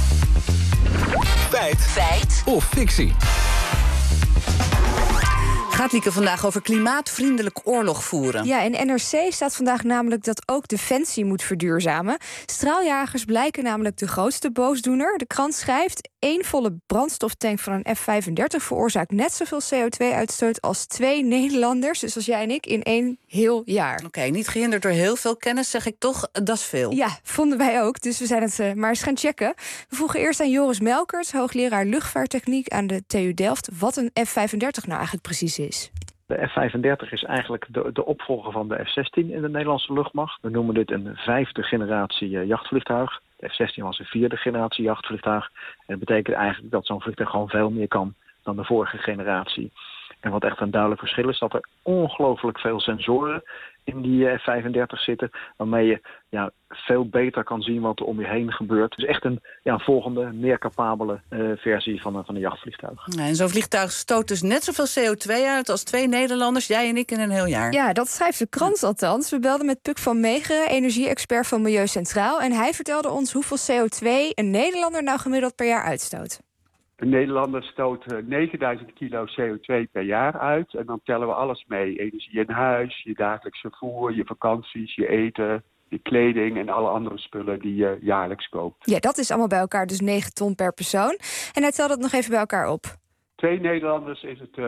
Speaker 9: Feit of fictie?
Speaker 2: Gaat Lieke vandaag over klimaatvriendelijk oorlog voeren?
Speaker 13: Ja, in NRC staat vandaag namelijk dat ook Defensie moet verduurzamen. Straaljagers blijken namelijk de grootste boosdoener. De krant schrijft: 1 volle brandstoftank van een F-35 veroorzaakt net zoveel CO2-uitstoot als 2 Nederlanders, dus als jij en ik, in 1 heel jaar.
Speaker 2: Oké, niet gehinderd door heel veel kennis, zeg ik toch, dat is veel.
Speaker 13: Ja, vonden wij ook, dus we zijn het maar eens gaan checken. We vroegen eerst aan Joris Melkert, hoogleraar luchtvaarttechniek aan de TU Delft, wat een F-35 nou eigenlijk precies is.
Speaker 10: De F-35 is eigenlijk de opvolger van de F-16 in de Nederlandse luchtmacht. We noemen dit een 5e generatie jachtvliegtuig. De F-16 was een 4e generatie jachtvliegtuig. En dat betekent eigenlijk dat zo'n vliegtuig gewoon veel meer kan dan de vorige generatie. En wat echt een duidelijk verschil is, dat er ongelooflijk veel sensoren in die F-35 zitten, waarmee je veel beter kan zien wat er om je heen gebeurt. Dus echt een volgende, meer capabele versie van een jachtvliegtuig.
Speaker 2: Ja, en zo'n vliegtuig stoot dus net zoveel CO2 uit als 2 Nederlanders, jij en ik, in een heel jaar.
Speaker 13: Ja, dat schrijft de krant althans. We belden met Puk van Meegeren, energie-expert van Milieu Centraal, en hij vertelde ons hoeveel CO2 een Nederlander nou gemiddeld per jaar uitstoot.
Speaker 11: Een Nederlander stoot 9000 kilo CO2 per jaar uit. En dan tellen we alles mee. Energie in huis, je dagelijks vervoer, je vakanties, je eten, je kleding en alle andere spullen die je jaarlijks koopt.
Speaker 13: Ja, dat is allemaal bij elkaar dus 9 ton per persoon. En hij telt het nog even bij elkaar op.
Speaker 11: 2 Nederlanders is het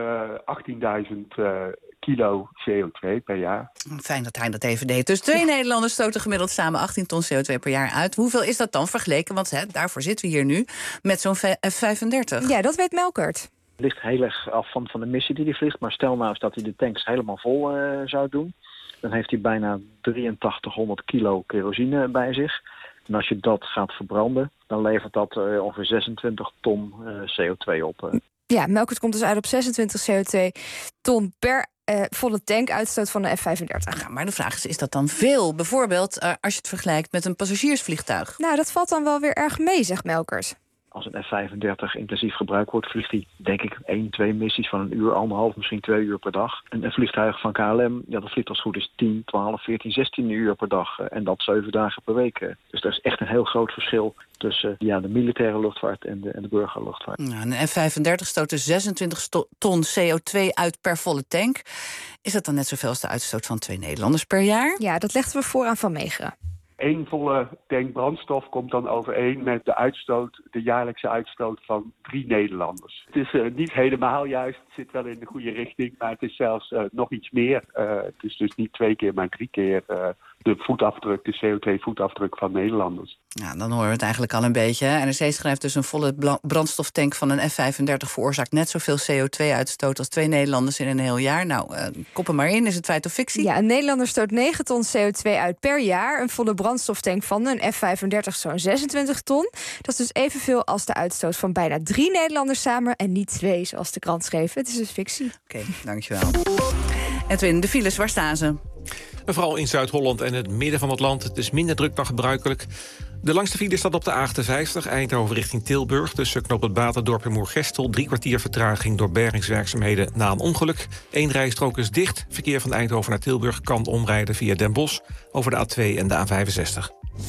Speaker 11: 18.000 kilo CO2 per jaar.
Speaker 2: Fijn dat hij dat even deed. Dus 2 Nederlanders stoten gemiddeld samen 18 ton CO2 per jaar uit. Hoeveel is dat dan vergeleken, want daarvoor zitten we hier nu, met zo'n F-35?
Speaker 13: Ja, dat weet Melkert.
Speaker 10: Het ligt heel erg af van de missie die hij vliegt. Maar stel nou eens dat hij de tanks helemaal vol zou doen. Dan heeft hij bijna 8300 kilo kerosine bij zich. En als je dat gaat verbranden, dan levert dat ongeveer 26 ton CO2 op.
Speaker 13: Ja, Melkert komt dus uit op 26 CO2-ton per volle tankuitstoot van de F-35.
Speaker 2: Ja, maar de vraag is dat dan veel? Bijvoorbeeld als je het vergelijkt met een passagiersvliegtuig.
Speaker 13: Nou, dat valt dan wel weer erg mee, zegt Melkert.
Speaker 10: Als een F-35 intensief gebruikt wordt, vliegt hij denk ik 1-2 missies van 1 uur, 1,5, misschien 2 uur per dag. Een vliegtuig van KLM, dat vliegt als het goed is 10, 12, 14, 16 uur per dag. En dat 7 dagen per week. Dus dat is echt een heel groot verschil tussen de militaire luchtvaart en de burgerluchtvaart.
Speaker 2: Ja, een F-35 stoot dus 26 ton CO2 uit per volle tank. Is dat dan net zoveel als de uitstoot van 2 Nederlanders per jaar?
Speaker 13: Ja, dat legden we voor aan Van Meegeren.
Speaker 11: 1 volle tank brandstof komt dan overeen met de jaarlijkse uitstoot van 3 Nederlanders. Het is niet helemaal juist, het zit wel in de goede richting, maar het is zelfs nog iets meer. Het is dus niet 2 keer, maar 3 keer de voetafdruk, de CO2-voetafdruk van Nederlanders.
Speaker 2: Ja, dan horen we het eigenlijk al een beetje. NRC schrijft dus: een volle brandstoftank van een F-35 veroorzaakt net zoveel CO2-uitstoot als 2 Nederlanders in een heel jaar. Nou, kop er maar in, is het feit of fictie?
Speaker 13: Ja, een Nederlander stoot 9 ton CO2 uit per jaar. Een volle brandstoftank van een F-35 zo'n 26 ton. Dat is dus evenveel als de uitstoot van bijna 3 Nederlanders samen en niet 2, zoals de krant schreef. Het is dus fictie.
Speaker 2: Oké, dankjewel. Edwin, de files, waar staan ze?
Speaker 7: En vooral in Zuid-Holland en het midden van het land. Het is minder druk dan gebruikelijk. De langste file staat op de A58, Eindhoven richting Tilburg. Tussen Knoop het Baterdorp en Moergestel. 3 kwartier vertraging door bergingswerkzaamheden na een ongeluk. 1 rijstrook is dicht. Verkeer van Eindhoven naar Tilburg kan omrijden via Den Bosch over de A2 en de A65.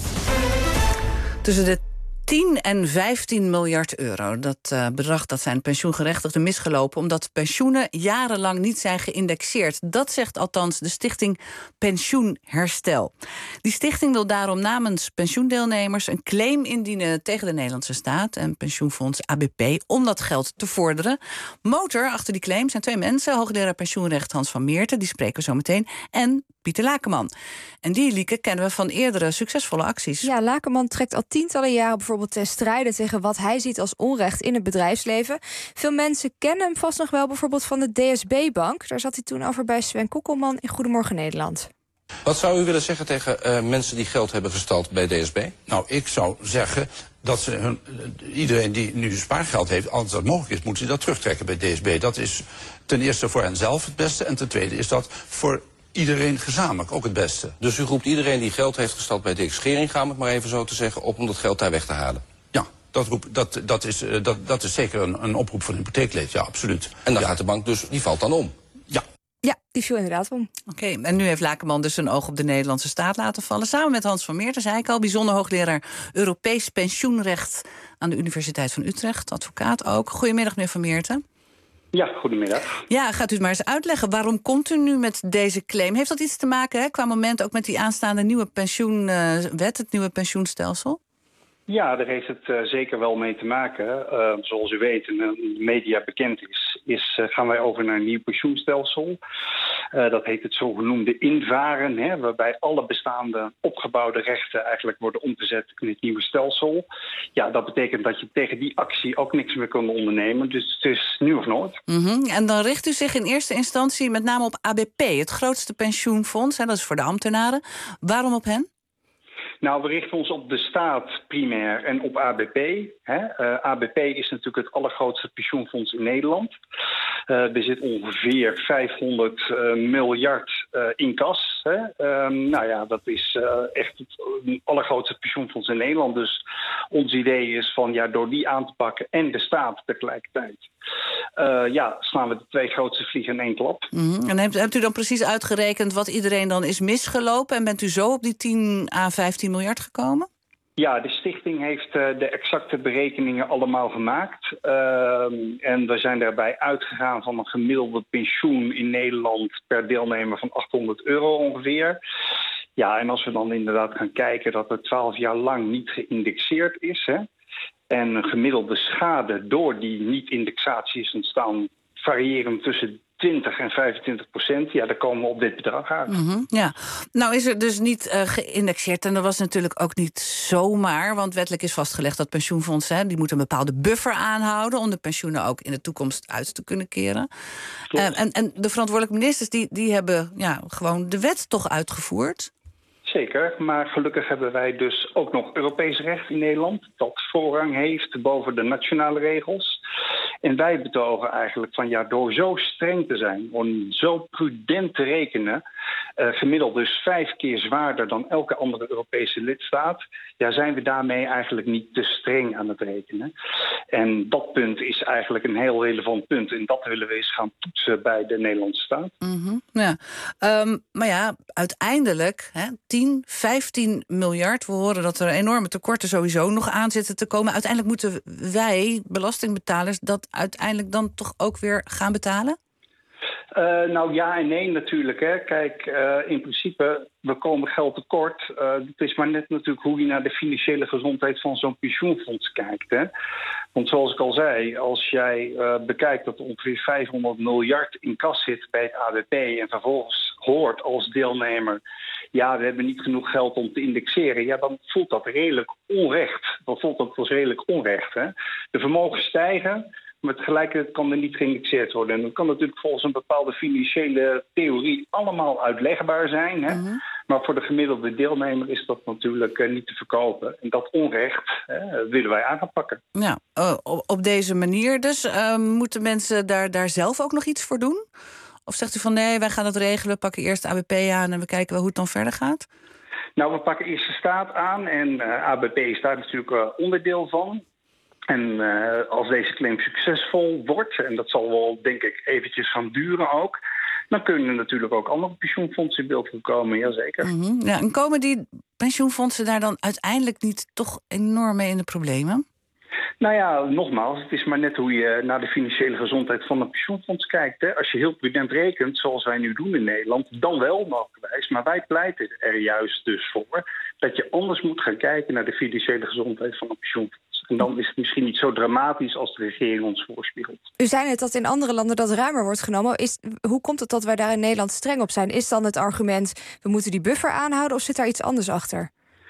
Speaker 2: Tussen de 10 en 15 miljard euro. Dat bedrag, dat zijn pensioengerechtigden misgelopen omdat pensioenen jarenlang niet zijn geïndexeerd. Dat zegt althans de stichting Pensioenherstel. Die stichting wil daarom namens pensioendeelnemers een claim indienen tegen de Nederlandse staat en pensioenfonds ABP om dat geld te vorderen. Motor achter die claim zijn 2 mensen. Hoogleraar pensioenrecht Hans van Meerten, die spreken we zo meteen, en Pieter Lakenman. En die, Lieke, kennen we van eerdere succesvolle acties.
Speaker 13: Ja, Lakenman trekt al tientallen jaren bijvoorbeeld ten strijde tegen wat hij ziet als onrecht in het bedrijfsleven. Veel mensen kennen hem vast nog wel bijvoorbeeld van de DSB-bank. Daar zat hij toen over bij Sven Kokkelman in Goedemorgen Nederland.
Speaker 12: Wat zou u willen zeggen tegen mensen die geld hebben gestald bij DSB?
Speaker 24: Nou, ik zou zeggen dat ze iedereen die nu spaargeld heeft, als dat mogelijk is, moet ze dat terugtrekken bij DSB. Dat is ten eerste voor hen zelf het beste en ten tweede is dat voor iedereen gezamenlijk ook het beste.
Speaker 12: Dus u roept iedereen die geld heeft gestald bij Dick Scheringa, om het maar even zo te zeggen, op om dat geld daar weg te halen?
Speaker 24: Ja, dat is zeker een oproep van hypotheekleed, ja, absoluut.
Speaker 12: En dan gaat de bank dus, die valt dan om?
Speaker 13: Ja, die viel inderdaad om.
Speaker 2: Oké, en nu heeft Lakenman dus een oog op de Nederlandse staat laten vallen. Samen met Hans van Meerten, zei ik al, bijzonder hoogleraar Europees pensioenrecht aan de Universiteit van Utrecht. Advocaat ook. Goedemiddag, meneer van Meerten.
Speaker 1: Ja, goedemiddag.
Speaker 2: Ja, gaat u het maar eens uitleggen. Waarom komt u nu met deze claim? Heeft dat iets te maken, qua moment, ook met die aanstaande nieuwe pensioenwet, het nieuwe pensioenstelsel?
Speaker 1: Ja, daar heeft het zeker wel mee te maken. Zoals u weet en de media bekend gaan wij over naar een nieuw pensioenstelsel. Dat heet het zogenoemde invaren, waarbij alle bestaande opgebouwde rechten eigenlijk worden omgezet in het nieuwe stelsel. Ja, dat betekent dat je tegen die actie ook niks meer kunt ondernemen. Dus het is nu of nooit.
Speaker 2: En dan richt u zich in eerste instantie met name op ABP, het grootste pensioenfonds. Dat is voor de ambtenaren. Waarom op hen?
Speaker 1: Nou, we richten ons op de staat primair en op ABP. ABP is natuurlijk het allergrootste pensioenfonds in Nederland. Er zit ongeveer 500 miljard in kas. Dat is echt het allergrootste pensioenfonds in Nederland. Dus ons idee is van door die aan te pakken en de staat tegelijkertijd. Slaan we de 2 grootste vliegen in 1 klap.
Speaker 2: En hebt u dan precies uitgerekend wat iedereen dan is misgelopen? En bent u zo op die 10 à 15 miljard gekomen?
Speaker 1: Ja, de stichting heeft de exacte berekeningen allemaal gemaakt. En we zijn daarbij uitgegaan van een gemiddelde pensioen in Nederland per deelnemer van €800 ongeveer. Ja, en als we dan inderdaad gaan kijken dat het 12 jaar lang niet geïndexeerd is, en een gemiddelde schade door die niet-indexatie is ontstaan variërend tussen 20 en 25%, dan komen we op dit bedrag uit.
Speaker 2: Ja, nou is er dus niet geïndexeerd. En dat was natuurlijk ook niet zomaar, want wettelijk is vastgelegd dat pensioenfondsen die moeten een bepaalde buffer aanhouden om de pensioenen ook in de toekomst uit te kunnen keren. En de verantwoordelijke ministers die hebben gewoon de wet toch uitgevoerd.
Speaker 1: Zeker, maar gelukkig hebben wij dus ook nog Europees recht in Nederland dat voorrang heeft boven de nationale regels. En wij betogen eigenlijk van door zo streng te zijn, om zo prudent te rekenen, gemiddeld dus 5 keer zwaarder dan elke andere Europese lidstaat, zijn we daarmee eigenlijk niet te streng aan het rekenen. En dat punt is eigenlijk een heel relevant punt. En dat willen we eens gaan toetsen bij de Nederlandse staat.
Speaker 2: Maar uiteindelijk 10, 15 miljard. We horen dat er enorme tekorten sowieso nog aan zitten te komen. Uiteindelijk moeten wij, belastingbetalers, dat uiteindelijk dan toch ook weer gaan betalen?
Speaker 1: Ja en nee natuurlijk. Kijk, in principe, we komen geld tekort. Het is maar net natuurlijk hoe je naar de financiële gezondheid van zo'n pensioenfonds kijkt. Want zoals ik al zei, als jij bekijkt dat er ongeveer 500 miljard in kas zit bij het ABP en vervolgens hoort als deelnemer, we hebben niet genoeg geld om te indexeren, dan voelt dat redelijk onrecht. Dan voelt dat als redelijk onrecht. De vermogens stijgen, maar tegelijkertijd kan er niet geïndexeerd worden. En dat kan natuurlijk volgens een bepaalde financiële theorie allemaal uitlegbaar zijn. Maar voor de gemiddelde deelnemer is dat natuurlijk niet te verkopen. En dat onrecht willen wij aan gaan pakken.
Speaker 2: Ja, op deze manier dus. Moeten mensen daar zelf ook nog iets voor doen? Of zegt u van nee, wij gaan dat regelen, we pakken eerst ABP aan en we kijken wel hoe het dan verder gaat?
Speaker 1: Nou, we pakken eerst de staat aan en ABP is daar natuurlijk onderdeel van. En als deze claim succesvol wordt, en dat zal wel denk ik eventjes gaan duren ook, dan kunnen er natuurlijk ook andere pensioenfondsen in beeld komen, jazeker.
Speaker 2: En komen die pensioenfondsen daar dan uiteindelijk niet toch enorm mee in de problemen?
Speaker 1: Nogmaals, het is maar net hoe je naar de financiële gezondheid van een pensioenfonds kijkt. Als je heel prudent rekent, zoals wij nu doen in Nederland, dan wel mogelijkwijs. Maar wij pleiten er juist dus voor dat je anders moet gaan kijken naar de financiële gezondheid van een pensioenfonds. En dan is het misschien niet zo dramatisch als de regering ons voorspiegelt.
Speaker 13: U zei net dat in andere landen dat ruimer wordt genomen. Hoe komt het dat wij daar in Nederland streng op zijn? Is dan het argument, we moeten die buffer aanhouden, of zit daar iets anders achter?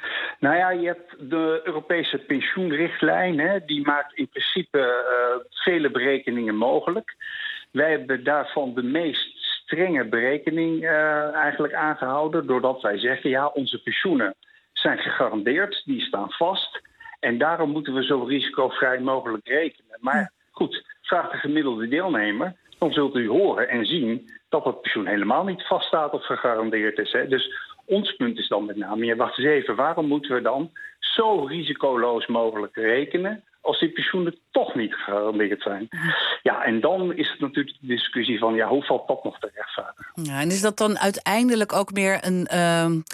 Speaker 1: Je hebt de Europese pensioenrichtlijn. Die maakt in principe vele berekeningen mogelijk. Wij hebben daarvan de meest strenge berekening eigenlijk aangehouden, doordat wij zeggen, onze pensioenen zijn gegarandeerd, die staan vast. En daarom moeten we zo risicovrij mogelijk rekenen. Maar goed, vraag de gemiddelde deelnemer, dan zult u horen en zien dat het pensioen helemaal niet vaststaat of gegarandeerd is. Dus ons punt is dan met name, wacht eens even, waarom moeten we dan zo risicoloos mogelijk rekenen als die pensioenen toch niet gegarandeerd zijn? En dan is het natuurlijk de discussie van, hoe valt dat nog te rechtvaardigen?
Speaker 2: En is dat dan uiteindelijk ook meer een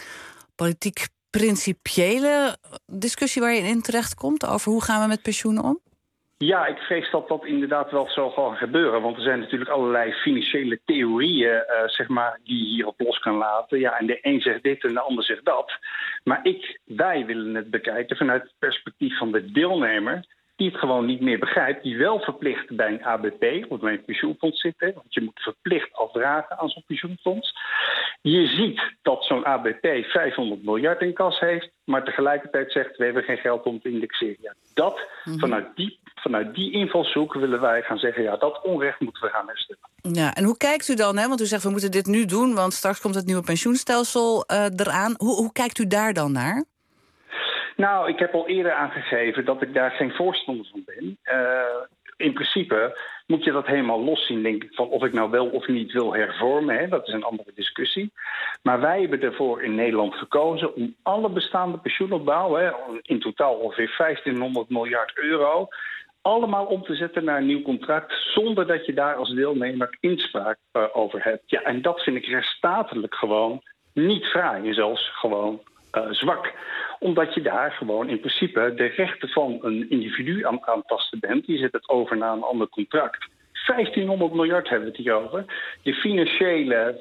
Speaker 2: politiek-principiële discussie waar je in terecht komt over hoe gaan we met pensioenen om?
Speaker 1: Ja, ik vrees dat dat inderdaad wel zal gaan gebeuren. Want er zijn natuurlijk allerlei financiële theorieën, die je hierop los kan laten. Ja, en de een zegt dit en de ander zegt dat. Maar wij willen het bekijken vanuit het perspectief van de deelnemer, die het gewoon niet meer begrijpt, die wel verplicht bij een ABP of bij een pensioenfonds zit. Want je moet verplicht afdragen aan zo'n pensioenfonds. Je ziet dat zo'n ABP 500 miljard in kas heeft, maar tegelijkertijd zegt, we hebben geen geld om te indexeren. Ja, vanuit die invalshoek willen wij gaan zeggen, ja, dat onrecht moeten we gaan herstellen.
Speaker 2: Ja, en hoe kijkt u dan, hè? Want u zegt, we moeten dit nu doen, want straks komt het nieuwe pensioenstelsel eraan. Hoe kijkt u daar dan naar?
Speaker 1: Nou, ik heb al eerder aangegeven dat ik daar geen voorstander van ben. In principe moet je dat helemaal los zien, denk ik, van of ik nou wel of niet wil hervormen. Hè? Dat is een andere discussie. Maar wij hebben ervoor in Nederland gekozen om alle bestaande pensioenopbouw, in totaal ongeveer 1500 miljard euro, allemaal om te zetten naar een nieuw contract, zonder dat je daar als deelnemer inspraak over hebt. Ja, en dat vind ik rechtsstatelijk gewoon niet fraai en zelfs gewoon zwak. Omdat je daar gewoon in principe de rechten van een individu aan het aantasten bent. Je zet het over naar een ander contract. 1500 miljard hebben we het hier over. De financiële,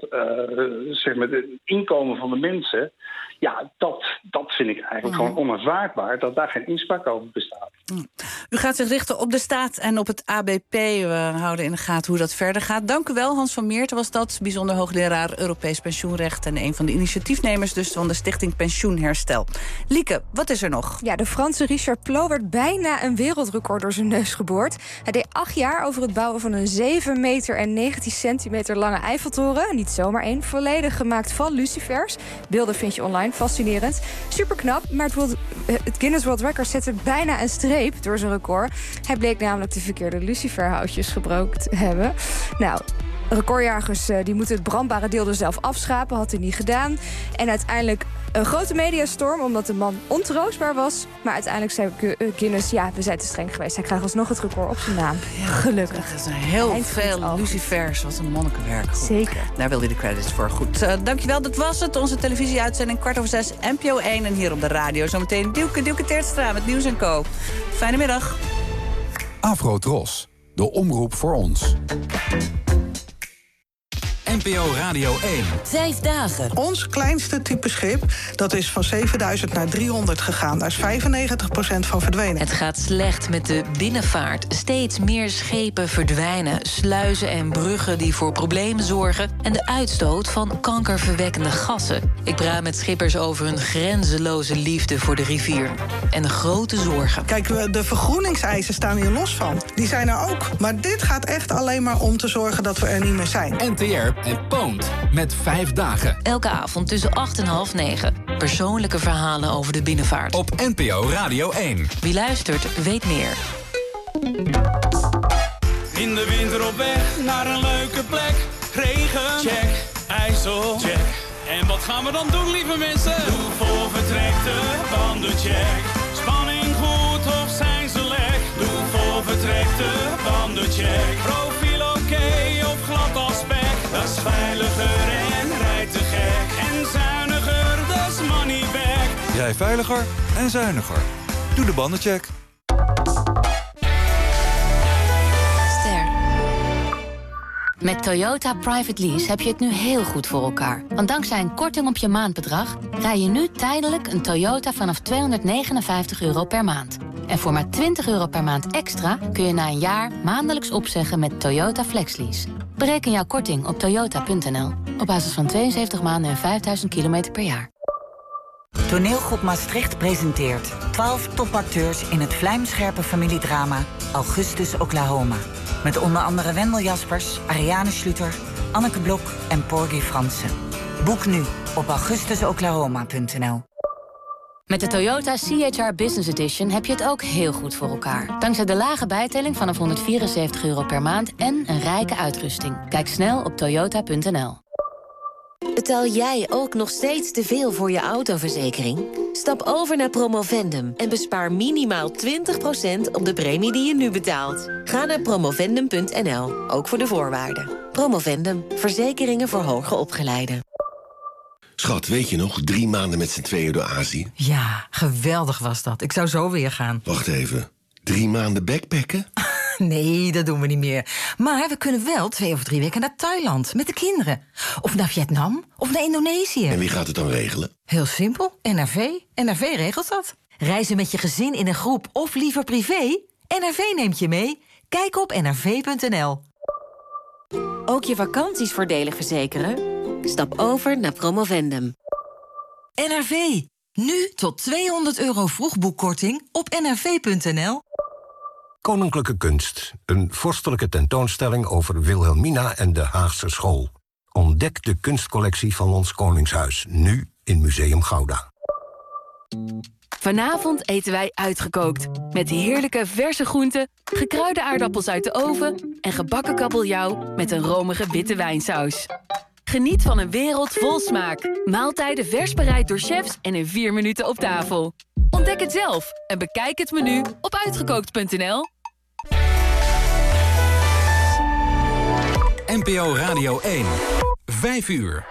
Speaker 1: de inkomen van de mensen, ja, dat vind ik eigenlijk gewoon onaanvaardbaar, dat daar geen inspraak over bestaat.
Speaker 2: U gaat zich richten op de staat en op het ABP. We houden in de gaten hoe dat verder gaat. Dank u wel, Hans van Meerten was dat, bijzonder hoogleraar Europees pensioenrecht en een van de initiatiefnemers dus van de Stichting Pensioenherstel. Lieke, wat is er nog?
Speaker 13: Ja, de Franse Richard Plot werd bijna een wereldrecord door zijn neus geboord. Hij deed 8 jaar over het bouwen van een 7 meter en 19 centimeter lange Eiffeltoren. Niet zomaar één, volledig gemaakt van lucifers. Beelden vind je online, fascinerend. Superknap, maar het Guinness World Record zette bijna een streep door zijn record. Hij bleek namelijk de verkeerde luciferhoutjes gebruikt te hebben. Nou, recordjagers die moeten het brandbare deel er zelf afschapen. Had hij niet gedaan. En uiteindelijk een grote mediastorm omdat de man ontroostbaar was. Maar uiteindelijk zei Guinness, ja, we zijn te streng geweest. Hij krijgt alsnog het record op zijn naam. Ja, gelukkig.
Speaker 2: Dat zijn heel veel lucifers. Wat een monnikenwerk. Goed.
Speaker 13: Zeker.
Speaker 2: Daar wil hij de credits voor. Goed, dankjewel. Dat was het. Onze televisieuitzending 6:15, NPO 1. En hier op de radio zometeen Dielke Teertstra met Nieuws & Co. Fijne middag.
Speaker 15: Afro-Tros, de omroep voor ons. NPO Radio 1.
Speaker 16: 5 dagen.
Speaker 17: Ons kleinste type schip, dat is van 7000 naar 300 gegaan. Daar is 95% van verdwenen.
Speaker 16: Het gaat slecht met de binnenvaart. Steeds meer schepen verdwijnen. Sluizen en bruggen die voor problemen zorgen. En de uitstoot van kankerverwekkende gassen. Ik praat met schippers over hun grenzeloze liefde voor de rivier. En de grote zorgen.
Speaker 17: Kijk, de vergroeningseisen staan hier los van. Die zijn er ook. Maar dit gaat echt alleen maar om te zorgen dat we er niet meer zijn.
Speaker 15: NTR en Poont met 5 dagen.
Speaker 16: Elke avond tussen 8 en half 9. Persoonlijke verhalen over de binnenvaart.
Speaker 15: Op NPO Radio 1.
Speaker 16: Wie luistert, weet meer.
Speaker 18: In de winter op weg naar een leuke plek. Regen, check. IJssel, check. En wat gaan we dan doen, lieve mensen? Doe voor vertrekte bandencheck. Spanning goed of zijn ze lek? Doe voor vertrekte bandencheck. Profiel oké of glad als spek? Dat is veiliger en rijdt te gek. En zuiniger, dat is money back.
Speaker 25: Rij veiliger en zuiniger. Doe de bandencheck.
Speaker 16: Met Toyota Private Lease heb je het nu heel goed voor elkaar. Want dankzij een korting op je maandbedrag rij je nu tijdelijk een Toyota vanaf €259 per maand. En voor maar €20 per maand extra kun je na een jaar maandelijks opzeggen met Toyota FlexLease. Bereken jouw korting op toyota.nl. Op basis van 72 maanden en 5000 kilometer per jaar.
Speaker 26: Toneelgroep Maastricht presenteert 12 topacteurs in het vlijmscherpe familiedrama Augustus Oklahoma. Met onder andere Wendel Jaspers, Ariane Schluter, Anneke Blok en Porgy Fransen. Boek nu op augustusoklahoma.nl.
Speaker 16: Met de Toyota CHR Business Edition heb je het ook heel goed voor elkaar. Dankzij de lage bijtelling vanaf €174 per maand en een rijke uitrusting. Kijk snel op toyota.nl.
Speaker 27: Betaal jij ook nog steeds te veel voor je autoverzekering? Stap over naar Promovendum en bespaar minimaal 20% op de premie die je nu betaalt. Ga naar promovendum.nl, ook voor de voorwaarden. Promovendum, verzekeringen voor hoger opgeleiden.
Speaker 28: Schat, weet je nog, 3 maanden met z'n tweeën door Azië?
Speaker 29: Ja, geweldig was dat. Ik zou zo weer gaan.
Speaker 28: Wacht even. 3 maanden backpacken?
Speaker 3: Nee, dat doen we niet meer. Maar we kunnen wel 2 of 3 weken naar Thailand met de kinderen. Of naar Vietnam, of naar Indonesië.
Speaker 28: En wie gaat het dan regelen?
Speaker 3: Heel simpel, NRV. NRV regelt dat. Reizen met je gezin in een groep of liever privé? NRV neemt je mee. Kijk op nrv.nl.
Speaker 27: Ook je vakanties voordelig verzekeren? Stap over naar Promovendum.
Speaker 3: NRV. Nu tot €200 vroegboekkorting op nrv.nl.
Speaker 4: Koninklijke Kunst. Een vorstelijke tentoonstelling over Wilhelmina en de Haagse School. Ontdek de kunstcollectie van ons Koningshuis. Nu in Museum Gouda.
Speaker 5: Vanavond eten wij uitgekookt. Met heerlijke verse groenten, gekruide aardappels uit de oven... en gebakken kabeljauw met een romige witte wijnsaus. Geniet van een wereld vol smaak. Maaltijden vers bereid door chefs en in 4 minuten op tafel. Ontdek het zelf en bekijk het menu op uitgekookt.nl.
Speaker 15: NPO Radio 1. 5 uur.